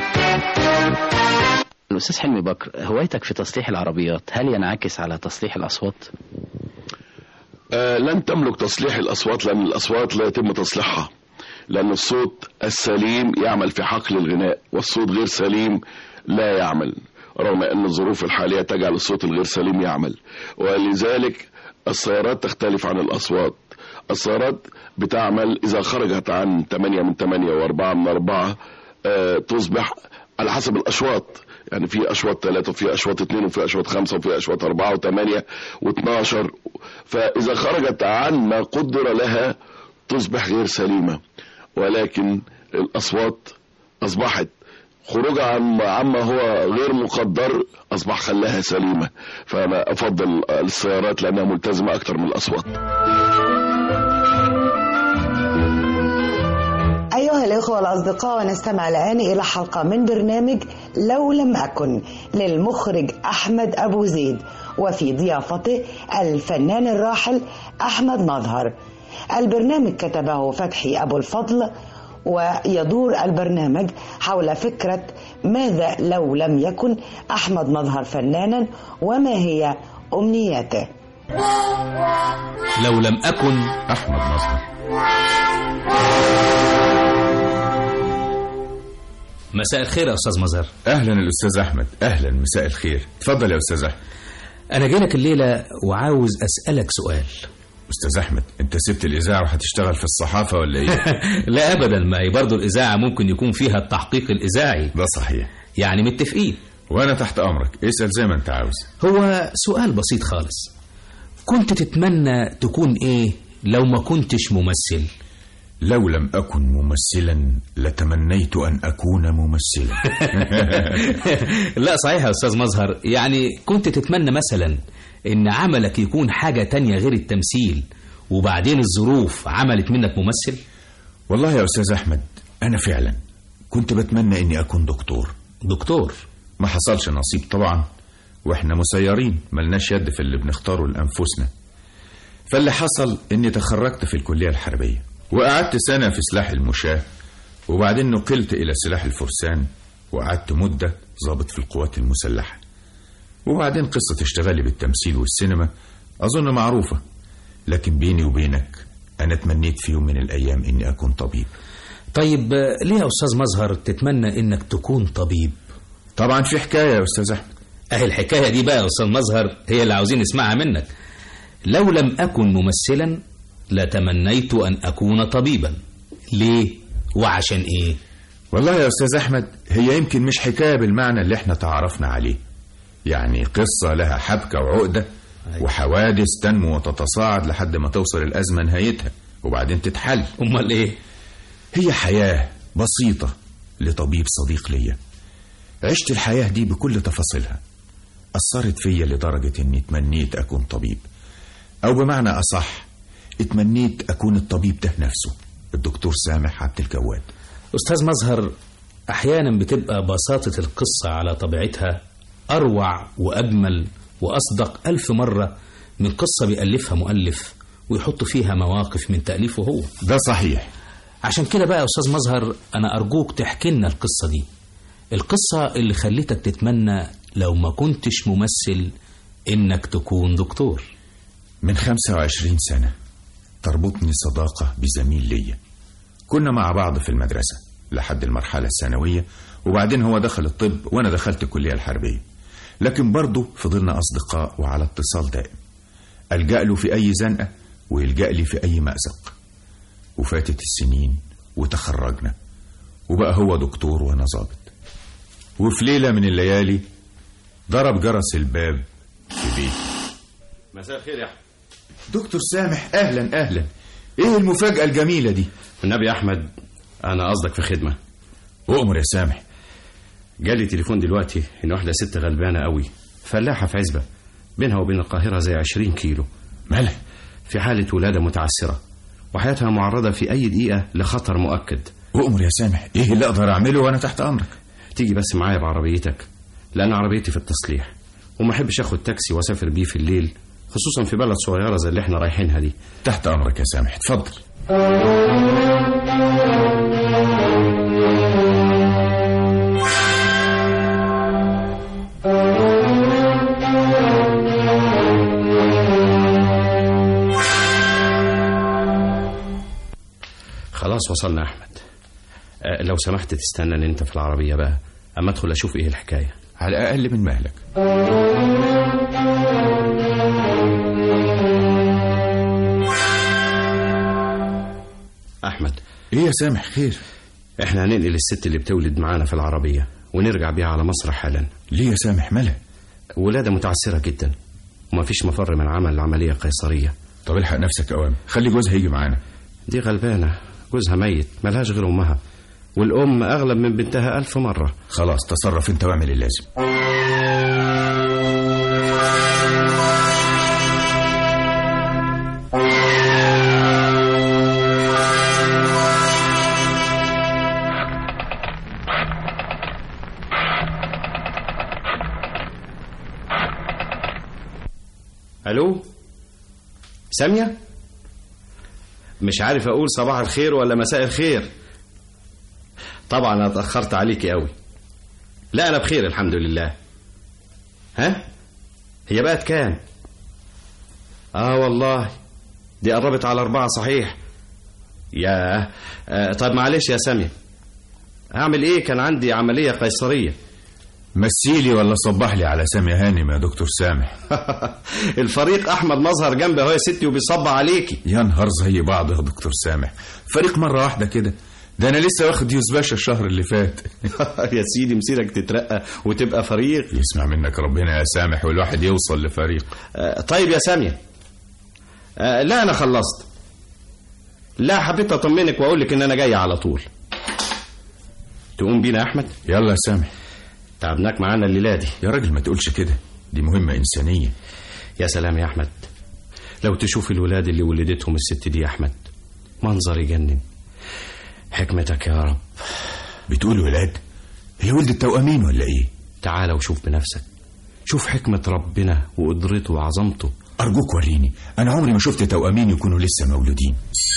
الاستاذ حلمي بكر، هوايتك في تصليح العربيات هل ينعكس على تصليح الاصوات؟ آه لن تملك تصليح الأصوات، لأن الأصوات لا يتم تصليحها، لأن الصوت السليم يعمل في حقل الغناء والصوت غير سليم لا يعمل، رغم أن الظروف الحالية تجعل الصوت الغير سليم يعمل. ولذلك السيارات تختلف عن الأصوات. السيارات بتعمل إذا خرجت عن ثمانية من ثمانية وأربعة من أربعة آه تصبح على حسب الأشواط، يعني في أشواط ثلاثة وفي أشواط اثنين وفي أشواط خمسة وفي أشواط أربعة وثمانية واثناشر، فإذا خرجت عن ما قدر لها تصبح غير سليمة. ولكن الأصوات أصبحت خروجها عن عما هو غير مقدر أصبح خلاها سليمة، فأنا أفضل السيارات لأنها ملتزمة أكتر من الأصوات. أيها الأخوة الأصدقاء، نستمع الآن إلى حلقة من برنامج لو لم أكن للمخرج أحمد أبو زيد، وفي ضيافته الفنان الراحل أحمد مظهر. البرنامج كتبه فتحي أبو الفضل ويدور البرنامج حول فكرة ماذا لو لم يكن أحمد مظهر فنانا وما هي أمنياته. لو لم أكن أحمد مظهر. مساء الخير يا أستاذ مظهر. أهلا الأستاذ أحمد. أهلا، مساء الخير. اتفضل يا أستاذ أحمد. أنا جايلك الليلة وعاوز أسألك سؤال. أستاذ أحمد، أنت سبت الإذاعة وهتشتغل في الصحافة ولا إيه؟ لا أبدا، ما هي برضو الإذاعة ممكن يكون فيها التحقيق الإذاعي. ده صحيح. يعني متفقين. وأنا تحت أمرك، اسأل زي ما أنت عاوز. هو سؤال بسيط خالص، كنت تتمنى تكون إيه لو ما كنتش ممثل؟ لو لم أكن ممثلا لتمنيت أن أكون ممثلا. لا صحيح يا أستاذ مظهر، يعني كنت تتمنى مثلا إن عملك يكون حاجة تانية غير التمثيل وبعدين الظروف عملت منك ممثل؟ والله يا أستاذ أحمد، أنا فعلا كنت بتمنى إني أكون دكتور. دكتور؟ ما حصلش نصيب طبعا، وإحنا مسيرين ملناش يد في اللي بنختاره لأنفسنا. فاللي حصل إني تخرجت في الكلية الحربية وقعدت سنة في سلاح المشاة، وبعدين نقلت إلى سلاح الفرسان وقعدت مدة ضابط في القوات المسلحة. وبعدين قصة اشتغالي بالتمثيل والسينما أظن معروفة، لكن بيني وبينك أنا تمنيت في يوم من الأيام إني أكون طبيب. طيب ليه يا أستاذ مظهر تتمنى إنك تكون طبيب؟ طبعا في حكاية يا أستاذ أحمد. أهي الحكاية دي بقى يا أستاذ مظهر هي اللي عاوزين نسمعها منك. لو لم أكن ممثلا لتمنيت أن أكون طبيبا. ليه وعشان إيه؟ والله يا أستاذ أحمد، هي يمكن مش حكاية بالمعنى اللي احنا تعرفنا عليه، يعني قصة لها حبكة وعقدة وحوادث تنمو وتتصاعد لحد ما توصل الأزمة نهايتها وبعدين تتحل. أمال إيه؟ هي حياة بسيطة لطبيب صديق ليا، عشت الحياة دي بكل تفاصيلها، أثرت فيا لدرجة أني تمنيت أكون طبيب، أو بمعنى أصح اتمنيت أكون الطبيب ده نفسه، الدكتور سامح عبد الجواد. أستاذ مظهر، أحيانا بتبقى بساطة القصة على طبيعتها أروع وأجمل وأصدق ألف مرة من قصة بيألفها مؤلف ويحط فيها مواقف من تأليفه هو. ده صحيح. عشان كده بقى يا أستاذ مظهر، أنا أرجوك تحكي لنا القصة دي، القصة اللي خلتك تتمنى لو ما كنتش ممثل إنك تكون دكتور. من خمسة وعشرين سنة تربطني صداقة بزميل ليا، كنا مع بعض في المدرسة لحد المرحلة الثانوية، وبعدين هو دخل الطب وأنا دخلت الكلية الحربية، لكن برضه فضلنا أصدقاء وعلى اتصال دائم، ألجأ له في أي زنقة ويلجأ لي في أي مأزق. وفاتت السنين وتخرجنا، وبقى هو دكتور وأنا ضابط. وفي ليلة من الليالي ضرب جرس الباب في بيتي. مساء الخير يا أحمد. دكتور سامح، أهلا أهلا. إيه المفاجأة الجميلة دي؟ النبي يا أحمد، أنا قصدك في خدمة. أؤمر يا سامح. جالي تليفون دلوقتي إن واحدة ست غلبانة قوي، فلاحة في عزبة بينها وبين القاهرة زي عشرين كيلو. مالها؟ في حالة ولادة متعسرة، وحياتها معرضة في أي دقيقة لخطر مؤكد. أؤمر يا سامح، إيه اللي أقدر أعمله وأنا تحت أمرك؟ تيجي بس معايا بعربيتك، لأن عربيتي في التصليح وما أحبش أخد تاكسي وأسافر بيه في الليل، خصوصا في بلد صغيرة زي اللي احنا رايحينها دي. تحت أمرك يا سامح، اتفضل. خلاص وصلنا يا أحمد. أه لو سمحت تستنى انت في العربية بقى أما أدخل أشوف إيه الحكاية. على الأقل من مهلك. أحمد. إيه يا سامح؟ خير. إحنا هننقل الست اللي بتولد معانا في العربية ونرجع بيها على مصر حالا. ليه يا سامح؟ مالها؟ ولادة متعسرة جدا وما فيش مفر من عمل العملية قيصرية. طب الحق نفسك أوام، خلي جوزها يجي معانا. دي غلبانة، جوزها ميت، ملهاش غير أمها، والأم أغلب من بنتها ألف مرة. خلاص تصرف أنت واعمل اللازم. ألو سامية؟ مش عارف أقول صباح الخير ولا مساء الخير. طبعا انا اتأخرت عليكي قوي. لا انا بخير الحمد لله. ها هي بقت كام؟ اه والله دي قربت على أربعة صحيح. يا آه طيب معلش يا سامية، اعمل ايه؟ كان عندي عملية قيصرية. مسيلي ولا صبح لي على سامي هانم يا دكتور سامح. الفريق احمد مظهر جنبي اهو يا ستي وبيصب عليكي. يا نهار زي بعض يا دكتور سامح، فريق مرة واحدة كده؟ ده انا لسه واخد يوز باشا الشهر اللي فات. يا سيدي مسيرك تترقى وتبقى فريق. يسمع منك ربنا يا سامح والواحد يوصل لفريق. آه طيب يا سامية، آه لا انا خلصت. لا حبيت اطمنك واقول لك ان انا جاي على طول. تقوم بينا يا احمد؟ يلا يا سامح. تعبناك معانا الليله دي. يا راجل ما تقولش كده، دي مهمة إنسانية. يا سلام يا أحمد، لو تشوف الولاد اللي ولدتهم الست دي يا أحمد، منظر يجنن. حكمتك يا رب. بتقول ولاد؟ هي ولد التوأمين ولا إيه؟ تعال وشوف بنفسك، شوف حكمة ربنا وقدرته وعظمته. أرجوك وريني، أنا عمري ما شفت توأمين يكونوا لسه مولودين.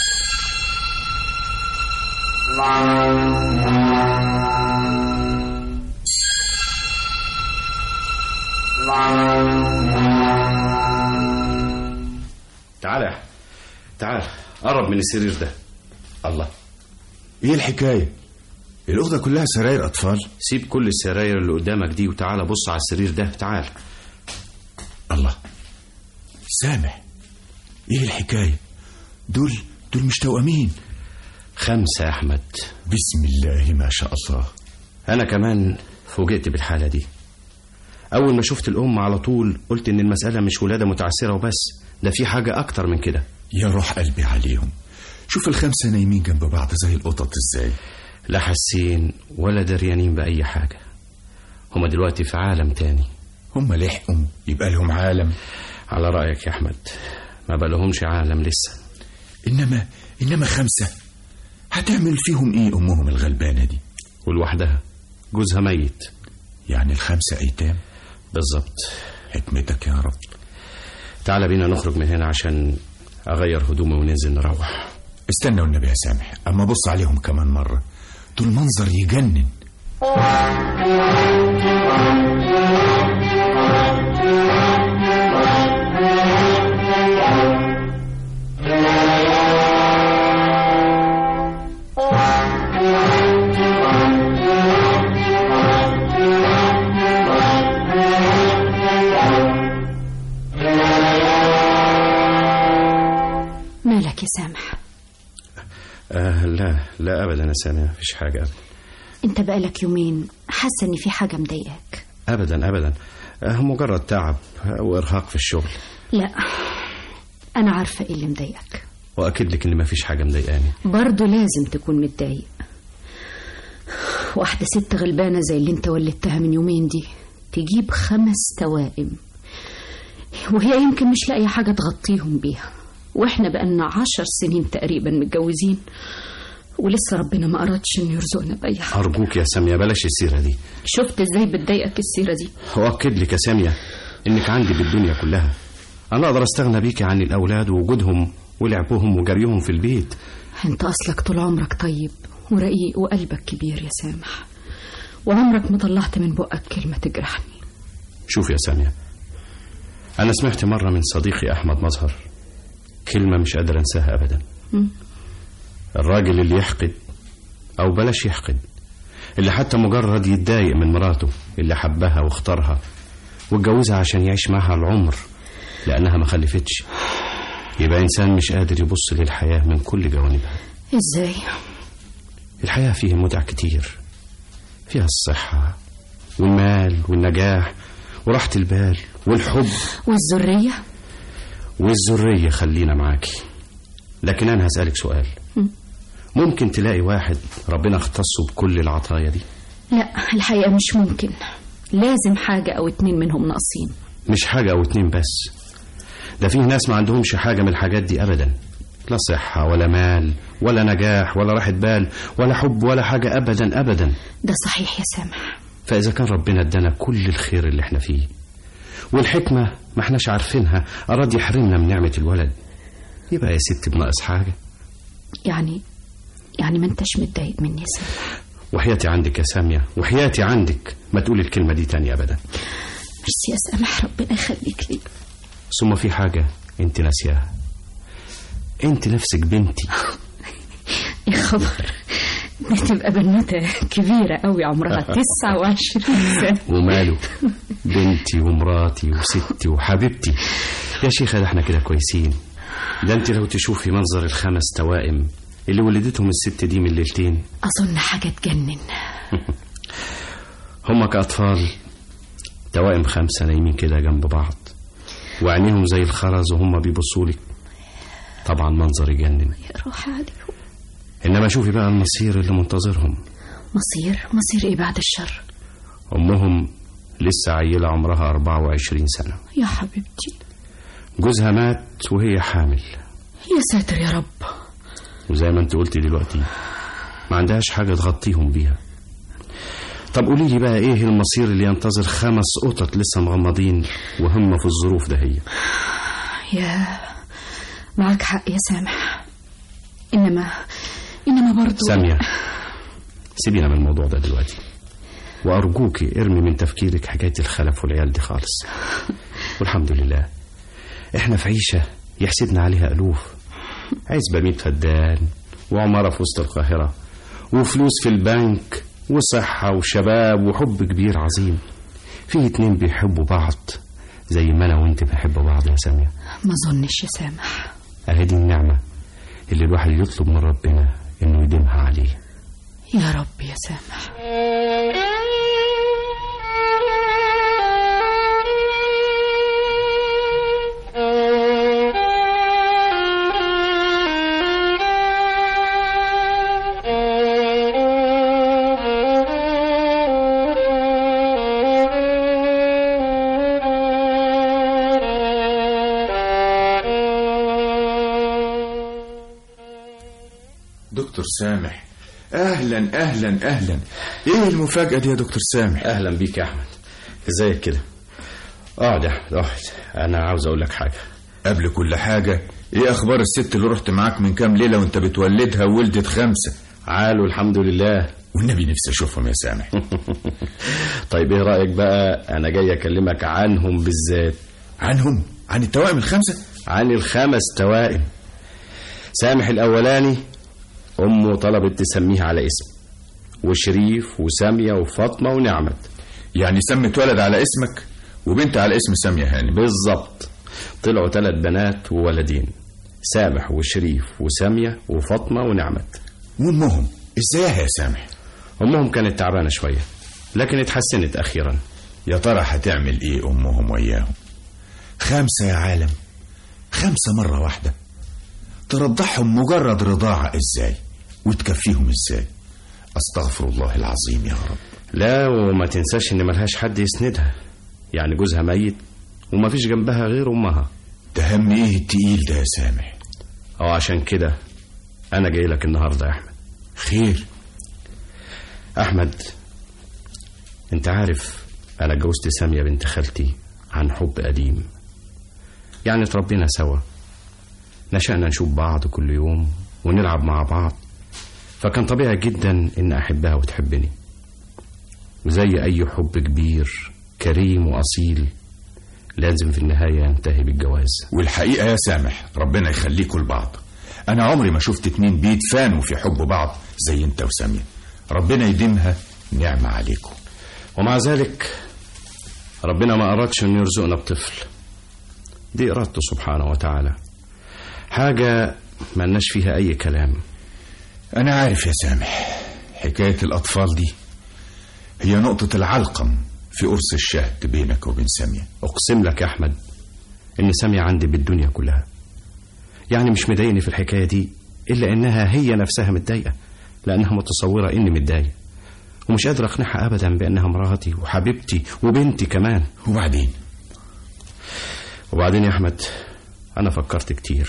تعال تعال قرب من السرير ده. الله، ايه الحكاية؟ الأوضة كلها سراير أطفال؟ سيب كل السراير اللي قدامك دي وتعال بص على السرير ده. تعال. الله، سامح ايه الحكاية؟ دول دول مش توأمين. خمسة يا أحمد. بسم الله ما شاء الله. أنا كمان فوجئت بالحالة دي. أول ما شفت الأم على طول قلت إن المسألة مش ولادة متعسرة وبس، ده في حاجة أكتر من كده. يا روح قلبي عليهم، شوف الخمسة نايمين جنب بعض زي القطط ازاي. لا حاسين ولا دريانين بأي حاجة. هما دلوقتي في عالم تاني. هما لحقوا يبقى لهم عالم. على رأيك يا أحمد، ما بقالهمش عالم لسه. إنما إنما خمسة هتعمل فيهم إيه أمهم الغلبانة دي؟ ولوحدها، جوزها ميت. يعني الخمسة أيتام؟ بالظبط. حكمتك يا رب. تعال بينا نخرج من هنا عشان أغير هدومي وننزل نروح. استنى والنبي يا سامح، أما بص عليهم كمان مرة، دول منظر يجنن. مالك يا سامح؟ آه لا لا أبدا يا سامح، مفيش حاجة أبدا. انت بقالك يومين حاسة ان في حاجة مضايقاك. أبدا أبدا، آه مجرد تعب وإرهاق في الشغل. لا أنا عارفة ايه اللي مضايقك، وأكد لك إن مفيش حاجة مضايقاني. برضو لازم تكون متضايق. واحدة ست غلبانة زي اللي انت ولدتها من يومين دي تجيب خمس توائم، وهي يمكن مش لاقي حاجة تغطيهم بيها، واحنا بقالنا عشر سنين تقريبا متجوزين ولسه ربنا ما أرادش انه يرزقنا بأي حاجة. أرجوك يا سامية بلاش السيرة دي. شفت ازاي بتضايقك السيرة دي؟ وأكد لك يا سامية إنك عندي بالدنيا كلها. أنا أقدر أستغنى بيكي عن الأولاد ووجودهم ولعبهم وجريهم في البيت. انت أصلك طول عمرك طيب ورقيق وقلبك كبير يا سامح، وعمرك ما طلعت من بقك كلمة تجرحني. شوف يا سامية، أنا سمعت مرة من صديقي أحمد مظهر كلمة مش قادر أنساها أبدا. م? الراجل اللي يحقد، أو بلاش يحقد، اللي حتى مجرد يتضايق من مراته اللي حبها واختارها واتجوزها عشان يعيش معها العمر لأنها ما خلفتش، يبقى إنسان مش قادر يبص للحياة من كل جوانبها. إزاي؟ الحياة فيها متع كتير، فيها الصحة والمال والنجاح وراحة البال والحب والذرية. والذرية خلينا معاكي، لكن أنا هسألك سؤال. م? ممكن تلاقي واحد ربنا اختصه بكل العطايا دي؟ لا الحقيقة مش ممكن، لازم حاجة أو اتنين منهم ناقصين. مش حاجة أو اتنين بس، ده فيه ناس ما عندهمش حاجة من الحاجات دي أبدا، لا صحة ولا مال ولا نجاح ولا راحة بال ولا حب ولا حاجة أبدا أبدا. ده صحيح يا سامح. فإذا كان ربنا ادانا كل الخير اللي احنا فيه والحكمة ما احناش عارفينها أراد يحرمنا من نعمة الولد، يبقى يا ست بناقص حاجة. يعني يعني ما انتش متضايق مني يا سامح؟ وحياتي عندك يا سامية، وحياتي عندك ما تقولي الكلمة دي تاني أبدا. ميرسي يا سامح، ربنا يخليك لي. ثم في حاجة انت ناسياها، انت نفسك بنتي. يا خبر، دي تبقى بنوتة كبيرة قوي عمرها تسعة وعشرين سنة. وماله، بنتي ومراتي وستي وحبيبتي. يا شيخة ده احنا كده كويسين. ده انت لو تشوفي منظر الخمس توائم اللي ولدتهم الست دي من ليلتين أظن حاجة تجنن. هما كأطفال توائم خمسة نايمين كده جنب بعض وعينيهم زي الخرز وهم بيبصولك. طبعا منظر يجنن يا روحي عليهم. إنما شوفي بقى المصير اللي منتظرهم. مصير؟ مصير إيه بعد الشر؟ أمهم لسه عيلة عمرها أربعة وعشرين سنة. يا حبيبتي. جوزها مات وهي حامل. يا ساتر يا رب. وزي ما انت قلتي دلوقتي ما عندهاش حاجة تغطيهم بيها. طب قولي لي بقى ايه المصير اللي ينتظر خمس قطط لسه مغمضين وهم في الظروف ده؟ هي يا معك حق يا سامح. إنما إنما برضو سامية، سيبينا من الموضوع ده دلوقتي، وأرجوكي ارمي من تفكيرك حكاية الخلف والعيال دي خالص. والحمد لله احنا في عيشة يحسدنا عليها ألوف. عزبة ميت فدان وعمارة في وسط القاهرة وفلوس في البنك وصحة وشباب وحب كبير عظيم. فيه اتنين بيحبوا بعض زي ما أنا وانت بنحب بعض يا سامية. ما ظنش يا سامح. أهدي النعمة اللي الواحد يطلب من ربنا إنه يديمها عليه. يا رب يا سامح. دكتور سامح، اهلا اهلا اهلا. ايه المفاجأة دي يا دكتور سامح؟ اهلا بيك يا احمد. ازيك كده؟ اقعد يا احمد اقعد. انا عاوز اقول لك حاجة. قبل كل حاجة، ايه اخبار الست اللي رحت معاك من كام ليلة وانت بتولدها وولدت خمسة؟ عالوا الحمد لله. والنبي نفسي اشوفهم يا سامح. طيب ايه رأيك بقى انا جاي اكلمك عنهم بالذات. عنهم؟ عن التوائم الخمسة؟ عن الخمس توائم. سامح الاولاني أمه طلبت تسميه على اسم، وشريف وسامية وفاطمة ونعمت. يعني سمت ولد على اسمك وبنت على اسم سامية هاني؟ بالظبط. طلعوا ثلاث بنات وولدين، سامح وشريف وسامية وفاطمة ونعمت. وأمهم ازايها يا سامح؟ أمهم كانت تعبانة شوية لكن اتحسنت أخيرا. يا ترى هتعمل ايه أمهم وياهم؟ خمسة يا عالم، خمسة مرة واحدة. ترضعهم مجرد رضاعة ازاي وتكفيهم ازاي؟ استغفر الله العظيم يا رب. لا وما تنساش ان ملهاش حد يسندها، يعني جوزها ميت وما فيش جنبها غير امها. ده هم ايه التقيل ده يا سامح؟ او عشان كده انا جاي لك النهاردة يا احمد. خير؟ احمد انت عارف انا اتجوزت سامية بنت خالتي عن حب قديم، يعني تربينا سوا، نشأنا نشوف بعض كل يوم ونلعب مع بعض، فكان طبيعي جدا ان احبها وتحبني. وزي اي حب كبير كريم واصيل لازم في النهاية ينتهي بالجواز. والحقيقة يا سامح ربنا يخليكوا لبعض، انا عمري ما شفت اتنين بيتفانوا في حب بعض زي انت وسامية، ربنا يديمها نعمة عليكم. ومع ذلك ربنا ما أرادش أن يرزقنا بطفل، دي إرادته سبحانه وتعالى، حاجة ما لناش فيها أي كلام. أنا عارف يا سامح، حكاية الأطفال دي هي نقطة العلقم في قرص الشهد بينك وبين سامية. أقسم لك يا أحمد إن سامية عندي بالدنيا كلها، يعني مش مضايقني في الحكاية دي إلا إنها هي نفسها متضايقة، لأنها متصورة إني متضايق ومش قادر أقنعها أبدا بأنها مراتي وحبيبتي وبنتي كمان. وبعدين وبعدين يا أحمد أنا فكرت كتير،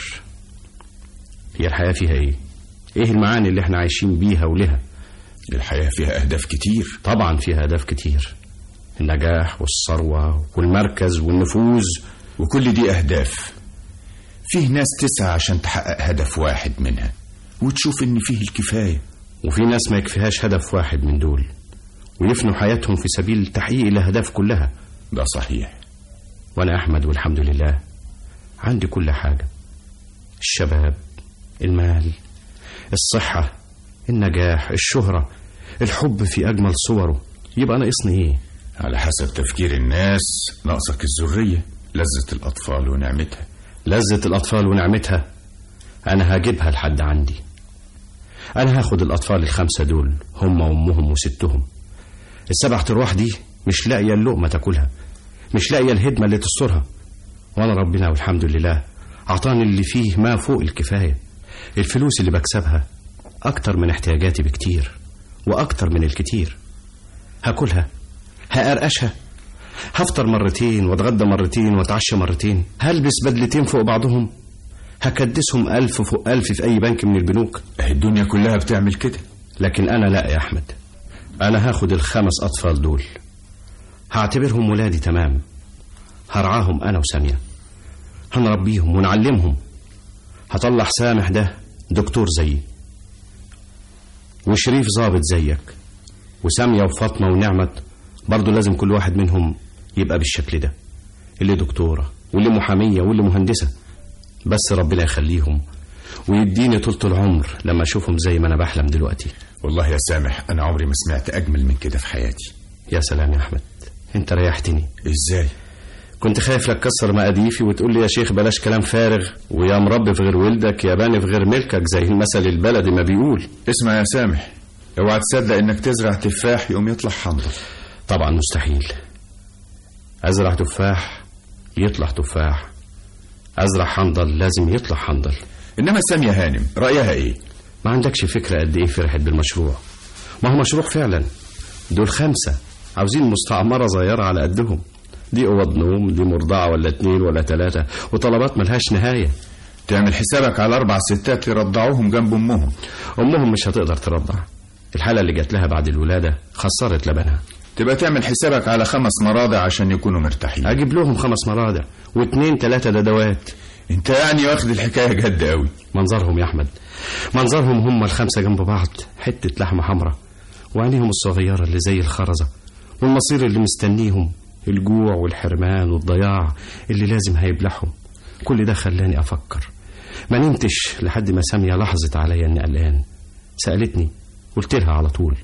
هي الحياة فيها إيه؟ إيه المعاني اللي إحنا عايشين بيها ولها؟ الحياة فيها أهداف كتير. طبعا فيها أهداف كتير، النجاح والثروة والمركز والنفوذ، وكل دي أهداف. فيه ناس تسعى عشان تحقق هدف واحد منها وتشوف إن فيه الكفاية، وفي ناس ما يكفيهاش هدف واحد من دول ويفنوا حياتهم في سبيل تحقيق الأهداف كلها. ده صحيح. وأنا أحمد والحمد لله عندي كل حاجة، الشباب، المال، الصحة، النجاح، الشهرة، الحب في أجمل صوره. يبقى ناقصني إيه؟ على حسب تفكير الناس ناقصك الذرية، لذة الأطفال ونعمتها. لذة الأطفال ونعمتها أنا هجيبها لحد عندي. أنا هاخد الأطفال الخمسة دول، هم وأمهم وستهم. السبع أرواح دي مش لاقية اللقمة تاكلها، مش لاقية الهدمة اللي تسترها، وأنا ربنا والحمد لله أعطاني اللي فيه ما فوق الكفاية. الفلوس اللي بكسبها أكتر من احتياجاتي بكتير، وأكتر من الكتير. هاكلها، هأرقشها، هفطر مرتين واتغدى مرتين واتعشى مرتين، هلبس بدلتين فوق بعضهم، هكدسهم ألف فوق ألف في أي بنك من البنوك. الدنيا كلها بتعمل كده. لكن أنا لا يا أحمد، أنا هاخد الخمس أطفال دول، هعتبرهم ولادي تمام، هرعاهم أنا وسامية، هنربيهم ونعلمهم. هطلع سامح ده دكتور زيي، وشريف ضابط زيك، وسامية وفاطمة ونعمت برضو لازم كل واحد منهم يبقى بالشكل ده، اللي دكتورة واللي محامية واللي مهندسة. بس ربنا يخليهم ويديني طولة العمر لما أشوفهم زي ما أنا بحلم دلوقتي. والله يا سامح أنا عمري ما سمعت أجمل من كده في حياتي. يا سلام يا أحمد، أنت ريحتني. إزاي؟ كنت خايف لك كسر مقاديفي وتقول لي يا شيخ بلاش كلام فارغ، ويا مربي في غير ولدك يا باني في غير ملكك، زي المثل البلدي ما بيقول. اسمع يا سامح، اوعى تصدق انك تزرع تفاح يقوم يطلع حنظل. طبعا مستحيل. ازرع تفاح يطلع تفاح، ازرع حنظل لازم يطلع حنظل. انما سامية هانم رأيها ايه؟ ما عندكش فكرة قد ايه فرحت بالمشروع. ما هو مشروع فعلا. دول خمسة عاوزين مستعمرة صغيرة على قدهم، دي اوض نوم، دي مرضعة ولا اتنين ولا تلاتة، وطلبات ملهاش نهاية. تعمل حسابك على اربع ستات يرضعوهم جنب امهم. امهم مش هتقدر ترضع، الحالة اللي جات لها بعد الولادة خسرت لبنها. تبقى تعمل حسابك على خمس مراضع عشان يكونوا مرتاحين. اجيب لهم خمس مراضع واتنين تلاتة ددوات. انت يعني واخد الحكاية جد قوي. منظرهم يا احمد، منظرهم هم الخمسة جنب بعض، حتة لحمة حمراء، وعينيهم الصغيرة اللي زي الخرزة، والمصير اللي مستنيهم، الجوع والحرمان والضياع اللي لازم هيبلعهم. كل ده خلاني افكر. ما نمتش لحد ما سامية لاحظت عليا اني قلقان، سألتني، قلت لها على طول،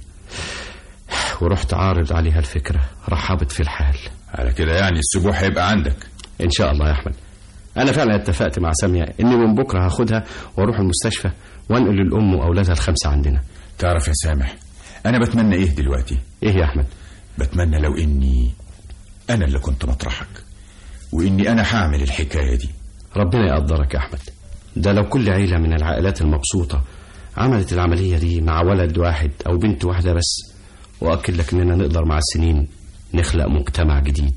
ورحت عارض عليها الفكرة. رحبت في الحال. على كده يعني السبوع هيبقى عندك ان شاء الله يا احمد. انا فعلا اتفقت مع سامية اني من بكرة هاخدها واروح المستشفى وانقل الام واولادها الخمسة عندنا. تعرف يا سامح، انا بتمنى ايه دلوقتي؟ ايه يا احمد؟ بتمنى لو اني انا اللي كنت مطرحك، واني انا هعمل الحكاية دي. ربنا يقدرك يا احمد. ده لو كل عيلة من العائلات المبسوطة عملت العملية دي مع ولد واحد او بنت واحدة بس، وأكد لك اننا نقدر مع السنين نخلق مجتمع جديد.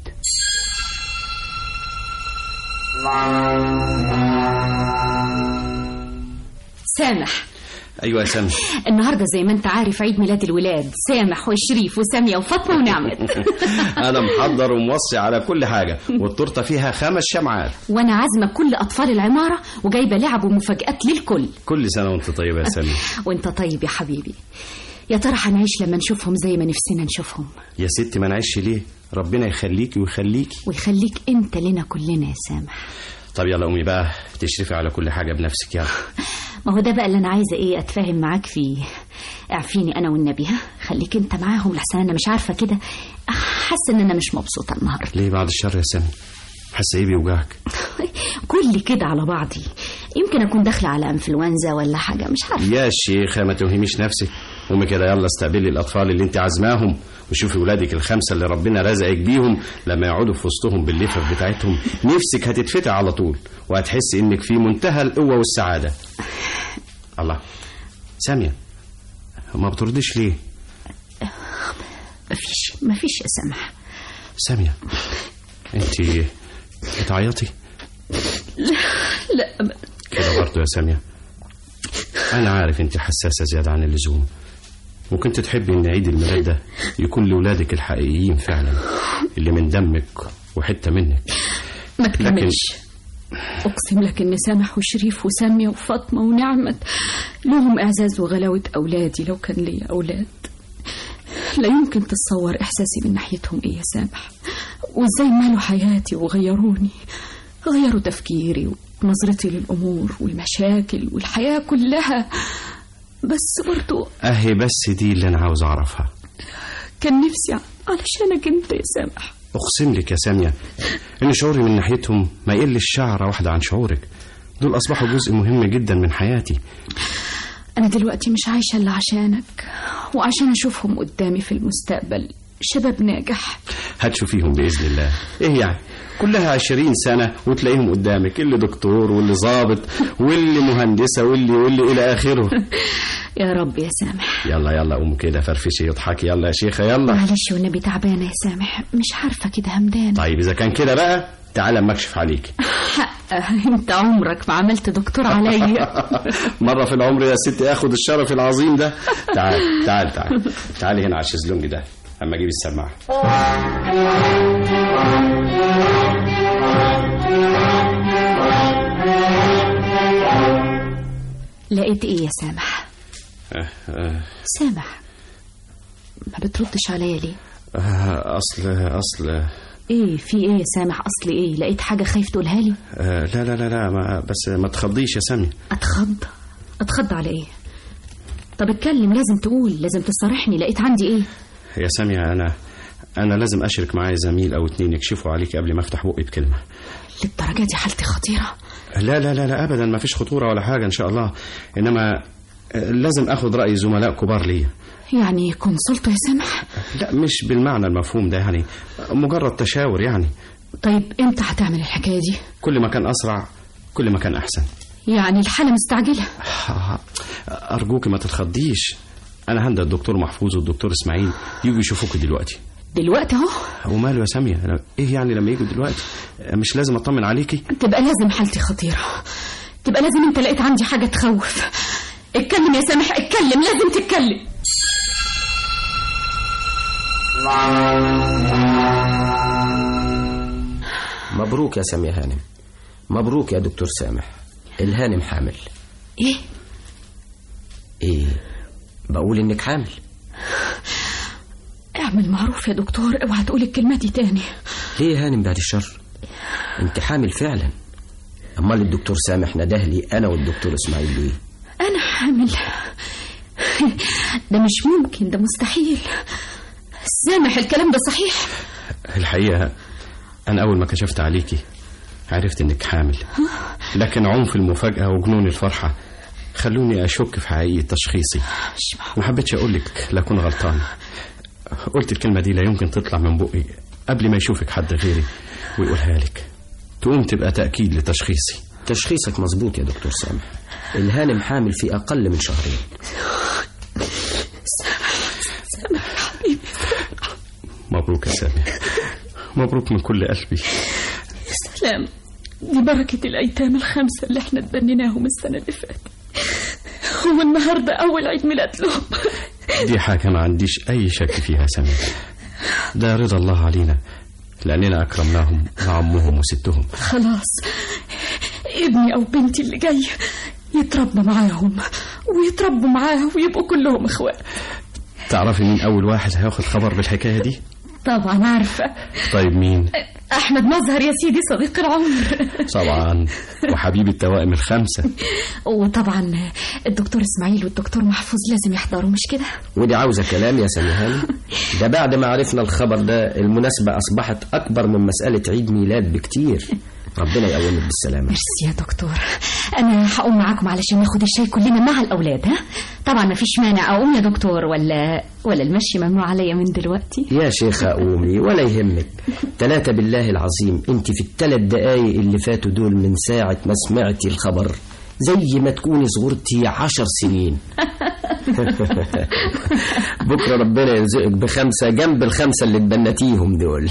سامح. ايوه يا سامح. النهارده زي ما انت عارف عيد ميلاد الولاد، سامح وشريف وسامية وفاطمة ونعمت. انا محضر وموصي على كل حاجة، والتورته فيها خمس شمعات، وانا عازمه كل اطفال العمارة وجايبه لعب ومفاجآت للكل. كل سنة وانت طيب يا سامح. وانت طيب يا حبيبي. يا ترى هنعيش لما نشوفهم زي ما نفسنا نشوفهم؟ يا ستي ما نعيش ليه؟ ربنا يخليكي ويخليكي ويخليك انت لنا كلنا يا سامح. طب يلا قومي بقى تشرفي على كل حاجة بنفسك. يلا. ما هو ده بقى اللي انا عايزه ايه اتفاهم معاك فيه. اعفيني انا والنبي، ها خليك انت معاهم لحسن انا مش عارفه كده، حاسه ان انا مش مبسوطه النهارده. ليه بعد الشر يا سامي؟ حاسه ايه بيوجعك؟ كل كده على بعضي، يمكن اكون داخله على انفلونزا ولا حاجه، مش عارفه. يا شيخه ما توهميش نفسك. قومي كده يلا استقبلي الاطفال اللي انت عازماهم، وشوفي ولادك الخمسه اللي ربنا رزقك بيهم لما يقعدوا في وسطهم باللفه بتاعتهم نفسك هتتفتح على طول، وهتحسي انك في منتهى القوه والسعاده. الله ساميه، ما بتردش ليه؟ مفيش مفيش يا سامح. ساميه انت بتعيطي؟ لا لا ابدا. كده برضه يا ساميه، انا عارف انت حساسه زياده عن اللزوم، وكنت تحبي ان عيد الميلاد ده يكون لولادك الحقيقيين فعلا، اللي من دمك وحته منك. ما تكملش. لكن... اقسم لك ان سامح وشريف وساميه وفاطمه ونعمت لهم إعزاز وغلاوة أولادي لو كان لي أولاد. لا يمكن تتصور إحساسي من ناحيتهم إيه يا سامح، وإزاي مالوا حياتي وغيروني، غيروا تفكيري ونظرتي للأمور والمشاكل والحياة كلها. بس برضو أهي بس دي اللي أنا عاوز أعرفها. كان نفسي علشانك أنت يا سامح. أقسم لك يا سامية إن شعوري من ناحيتهم ما يقلش شعرة واحدة عن شعورك. دول أصبحوا جزء مهم جدا من حياتي. أنا دلوقتي مش عايشة إلا عشانك وعشان أشوفهم قدامي في المستقبل شباب ناجح. هتشوفيهم بإذن الله. إيه يعني كلها عشرين سنة وتلاقيهم قدامك، اللي دكتور واللي ضابط واللي مهندسة واللي واللي إلى آخره. يا رب يا سامح. يلا يلا قوم كده فرفشي اضحكي يلا يا شيخة يلا. معلش والنبي تعبانة يا سامح، مش عارفة كده همدانة. طيب إذا كان كده بقى تعالى اما اكشف عليك. انت عمرك ما عملت دكتور عليا. مرة في العمر يا ستي اخد الشرف العظيم ده. تعال تعال تعال تعالي هنا على الشезлونج ده اما اجيب السماعة. لقيت ايه يا سامح؟ أه أه سامح ما بتردش عليا ليه؟ أه اصل اصل ايه في ايه يا سامح؟ اصل ايه؟ لقيت حاجة خايف تقولها لي؟ أه لا لا لا لا ما بس ما تخضيش يا سامي. اتخض؟ اتخض على ايه؟ طب اتكلم، لازم تقول، لازم تصارحني. لقيت عندي ايه يا سامي؟ انا انا لازم اشرك معايا زميل او اتنين يكشفوا عليك قبل ما افتح بقي بكلمة. للدرجة دي حالتي خطيرة؟ لا لا لا لا ابدا ما فيش خطورة ولا حاجة ان شاء الله، انما لازم اخد رأي زملاء كبار ليا. يعني كونسلت يا سامح؟ لا مش بالمعنى المفهوم ده، يعني مجرد تشاور يعني. طيب امتى هتعمل الحكاية دي؟ كل ما كان اسرع كل ما كان احسن. يعني الحالة مستعجلة؟ ارجوك ما تتخضيش. انا هندى الدكتور محفوظ والدكتور اسماعيل يجوا يشوفوك دلوقتي. دلوقتي اهو؟ وماله يا سامية؟ ايه يعني لما يجوا دلوقتي؟ مش لازم اطمن عليكي؟ تبقى لازم حالتي خطيرة، تبقى لازم انت لقيت عندي حاجة تخوف. اتكلم يا سامح اتكلم، لازم تتكلم. مبروك يا سامية هانم، مبروك يا دكتور سامح، الهانم حامل. ايه؟ ايه؟ بقول انك حامل. اعمل معروف يا دكتور، اوعى تقول الكلمة دي تاني. ليه يا هانم بعد الشر؟ انت حامل فعلا. امال الدكتور سامح نداه لي انا والدكتور اسماعيل ليه؟ انا حامل؟ ده مش ممكن، ده مستحيل. سامح الكلام ده صحيح؟ الحقيقة أنا أول ما كشفت عليكي عرفت إنك حامل، لكن عنف المفاجأة وجنون الفرحة خلوني أشك في حقيقة تشخيصي. ما حبيتش أقولك لا أكون غلطان. قلت الكلمة دي لا يمكن تطلع من بقي قبل ما يشوفك حد غيري ويقولها لك، تقوم تبقى تأكيد لتشخيصي. تشخيصك مظبوط يا دكتور سامح، الهانم حامل في أقل من شهرين. سامح يا حبيبي. مبروك يا سامي، مبروك من كل قلبي. سلام، دي بركة الأيتام الخمسة اللي احنا اتبنيناهم السنة اللي فاتت، هو النهاردة أول عيد ميلاد لهم. دي حاجة ما عنديش أي شك فيها سامي، ده رضا الله علينا لأننا أكرمناهم وعمهم وستهم. خلاص ابني أو بنتي اللي جاي يتربى معاهم ويتربوا معاه ويبقوا كلهم إخوات. تعرفي مين أول واحد هياخد خبر بالحكاية دي؟ طبعا عارفة. طيب مين؟ أحمد مظهر يا سيدي، صديق العمر. طبعا، وحبيب التوائم الخمسة. وطبعا الدكتور إسماعيل والدكتور محفوظ لازم يحضروا، مش كده؟ ودي عاوزة كلام يا سميهان. ده بعد ما عرفنا الخبر ده المناسبة أصبحت أكبر من مسألة عيد ميلاد بكتير. ربنا يقومك بالسلامة. ميرسي يا دكتور. أنا هقوم معاكم علشان ناخد الشاي كلنا مع الأولاد. ها طبعا مفيش مانع أقوم يا دكتور، ولا ولا المشي ممنوع عليا من دلوقتي؟ يا شيخة قومي ولا يهمك. ثلاثة بالله العظيم، انت في الثلاث دقايق اللي فاتوا دول من ساعة ما سمعتي الخبر زي ما تكوني صغرتي عشر سنين. بكرة ربنا يرزقك بخمسة جنب الخمسة اللي اتبنتيهم دول.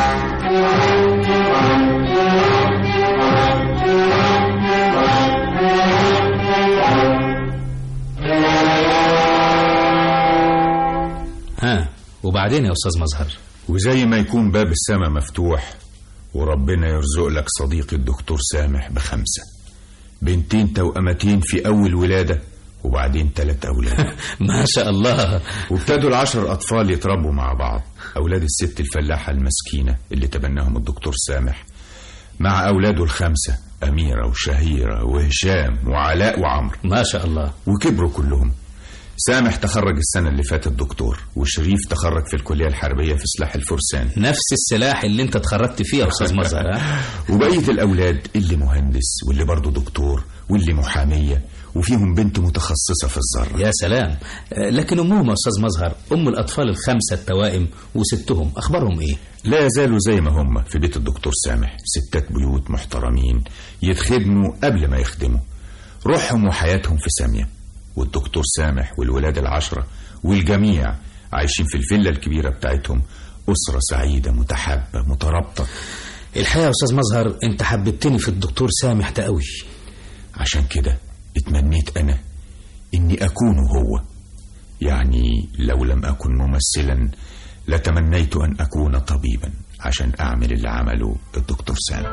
ها وبعدين يا أستاذ مظهر؟ وزي ما يكون باب السماء مفتوح وربنا يرزق لك صديق الدكتور سامح بخمسة، بنتين توأمتين في أول ولادة وبعدين ثلاث أولاد. ما شاء الله. وابتدوا العشر أطفال يتربوا مع بعض، أولاد الست الفلاحة المسكينة اللي تبناهم الدكتور سامح مع أولاده الخمسة، أميرة وشهيرة وهشام وعلاء وعمر. ما شاء الله. وكبروا كلهم. سامح تخرج السنة اللي فاتت دكتور، وشريف تخرج في الكلية الحربية في سلاح الفرسان، نفس السلاح اللي انت تخرجت فيه يا أستاذ مظهر. وبقية الأولاد اللي مهندس واللي برضه دكتور واللي محامية، وفيهم بنت متخصصة في الذرة. يا سلام. لكن أمهم يا أستاذ مظهر، أم الأطفال الخمسة التوائم وستهم أخبارهم إيه؟ لا يزالوا زي ما هم في بيت الدكتور سامح، ستات بيوت محترمين يتخدموا قبل ما يخدموا، روحهم وحياتهم في سامية. والدكتور سامح والولاد العشرة والجميع عايشين في الفيلا الكبيرة بتاعتهم، أسرة سعيدة متحابة مترابطة. الحقيقة يا أستاذ مظهر أنت حببتني في الدكتور سامح ده قوي، عشان كده اتمنيت أنا إني أكون هو. يعني لو لم أكن ممثلا لتمنيت أن أكون طبيبا عشان أعمل اللي عمله الدكتور سامح.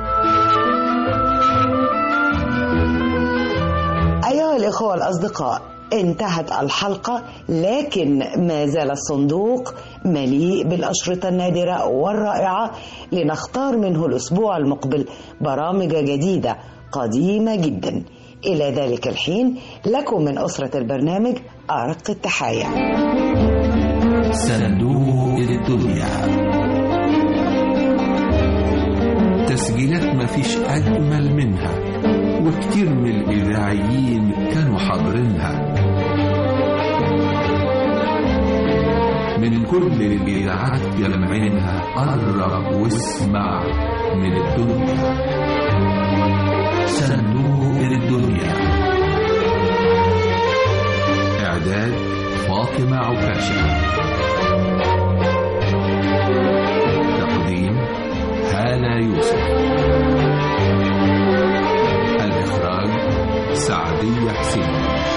أيها الإخوة الأصدقاء، انتهت الحلقة، لكن ما زال الصندوق مليء بالأشرطة النادرة والرائعة لنختار منه الأسبوع المقبل برامج جديدة قديمة جدا. إلى ذلك الحين لكم من أسرة البرنامج أرق التحايا. صندوق الدنيا، تسجيلات ما فيش أجمل منها، وكتير من الإذاعيين كانوا حاضرينها من كل الإذاعات يلمعينها. قرب واسمع من الدنيا. صندوق الدنيا، إعداد فاطمة عكاشة، تقديم هالة يوسف، الإخراج سعدية حسين.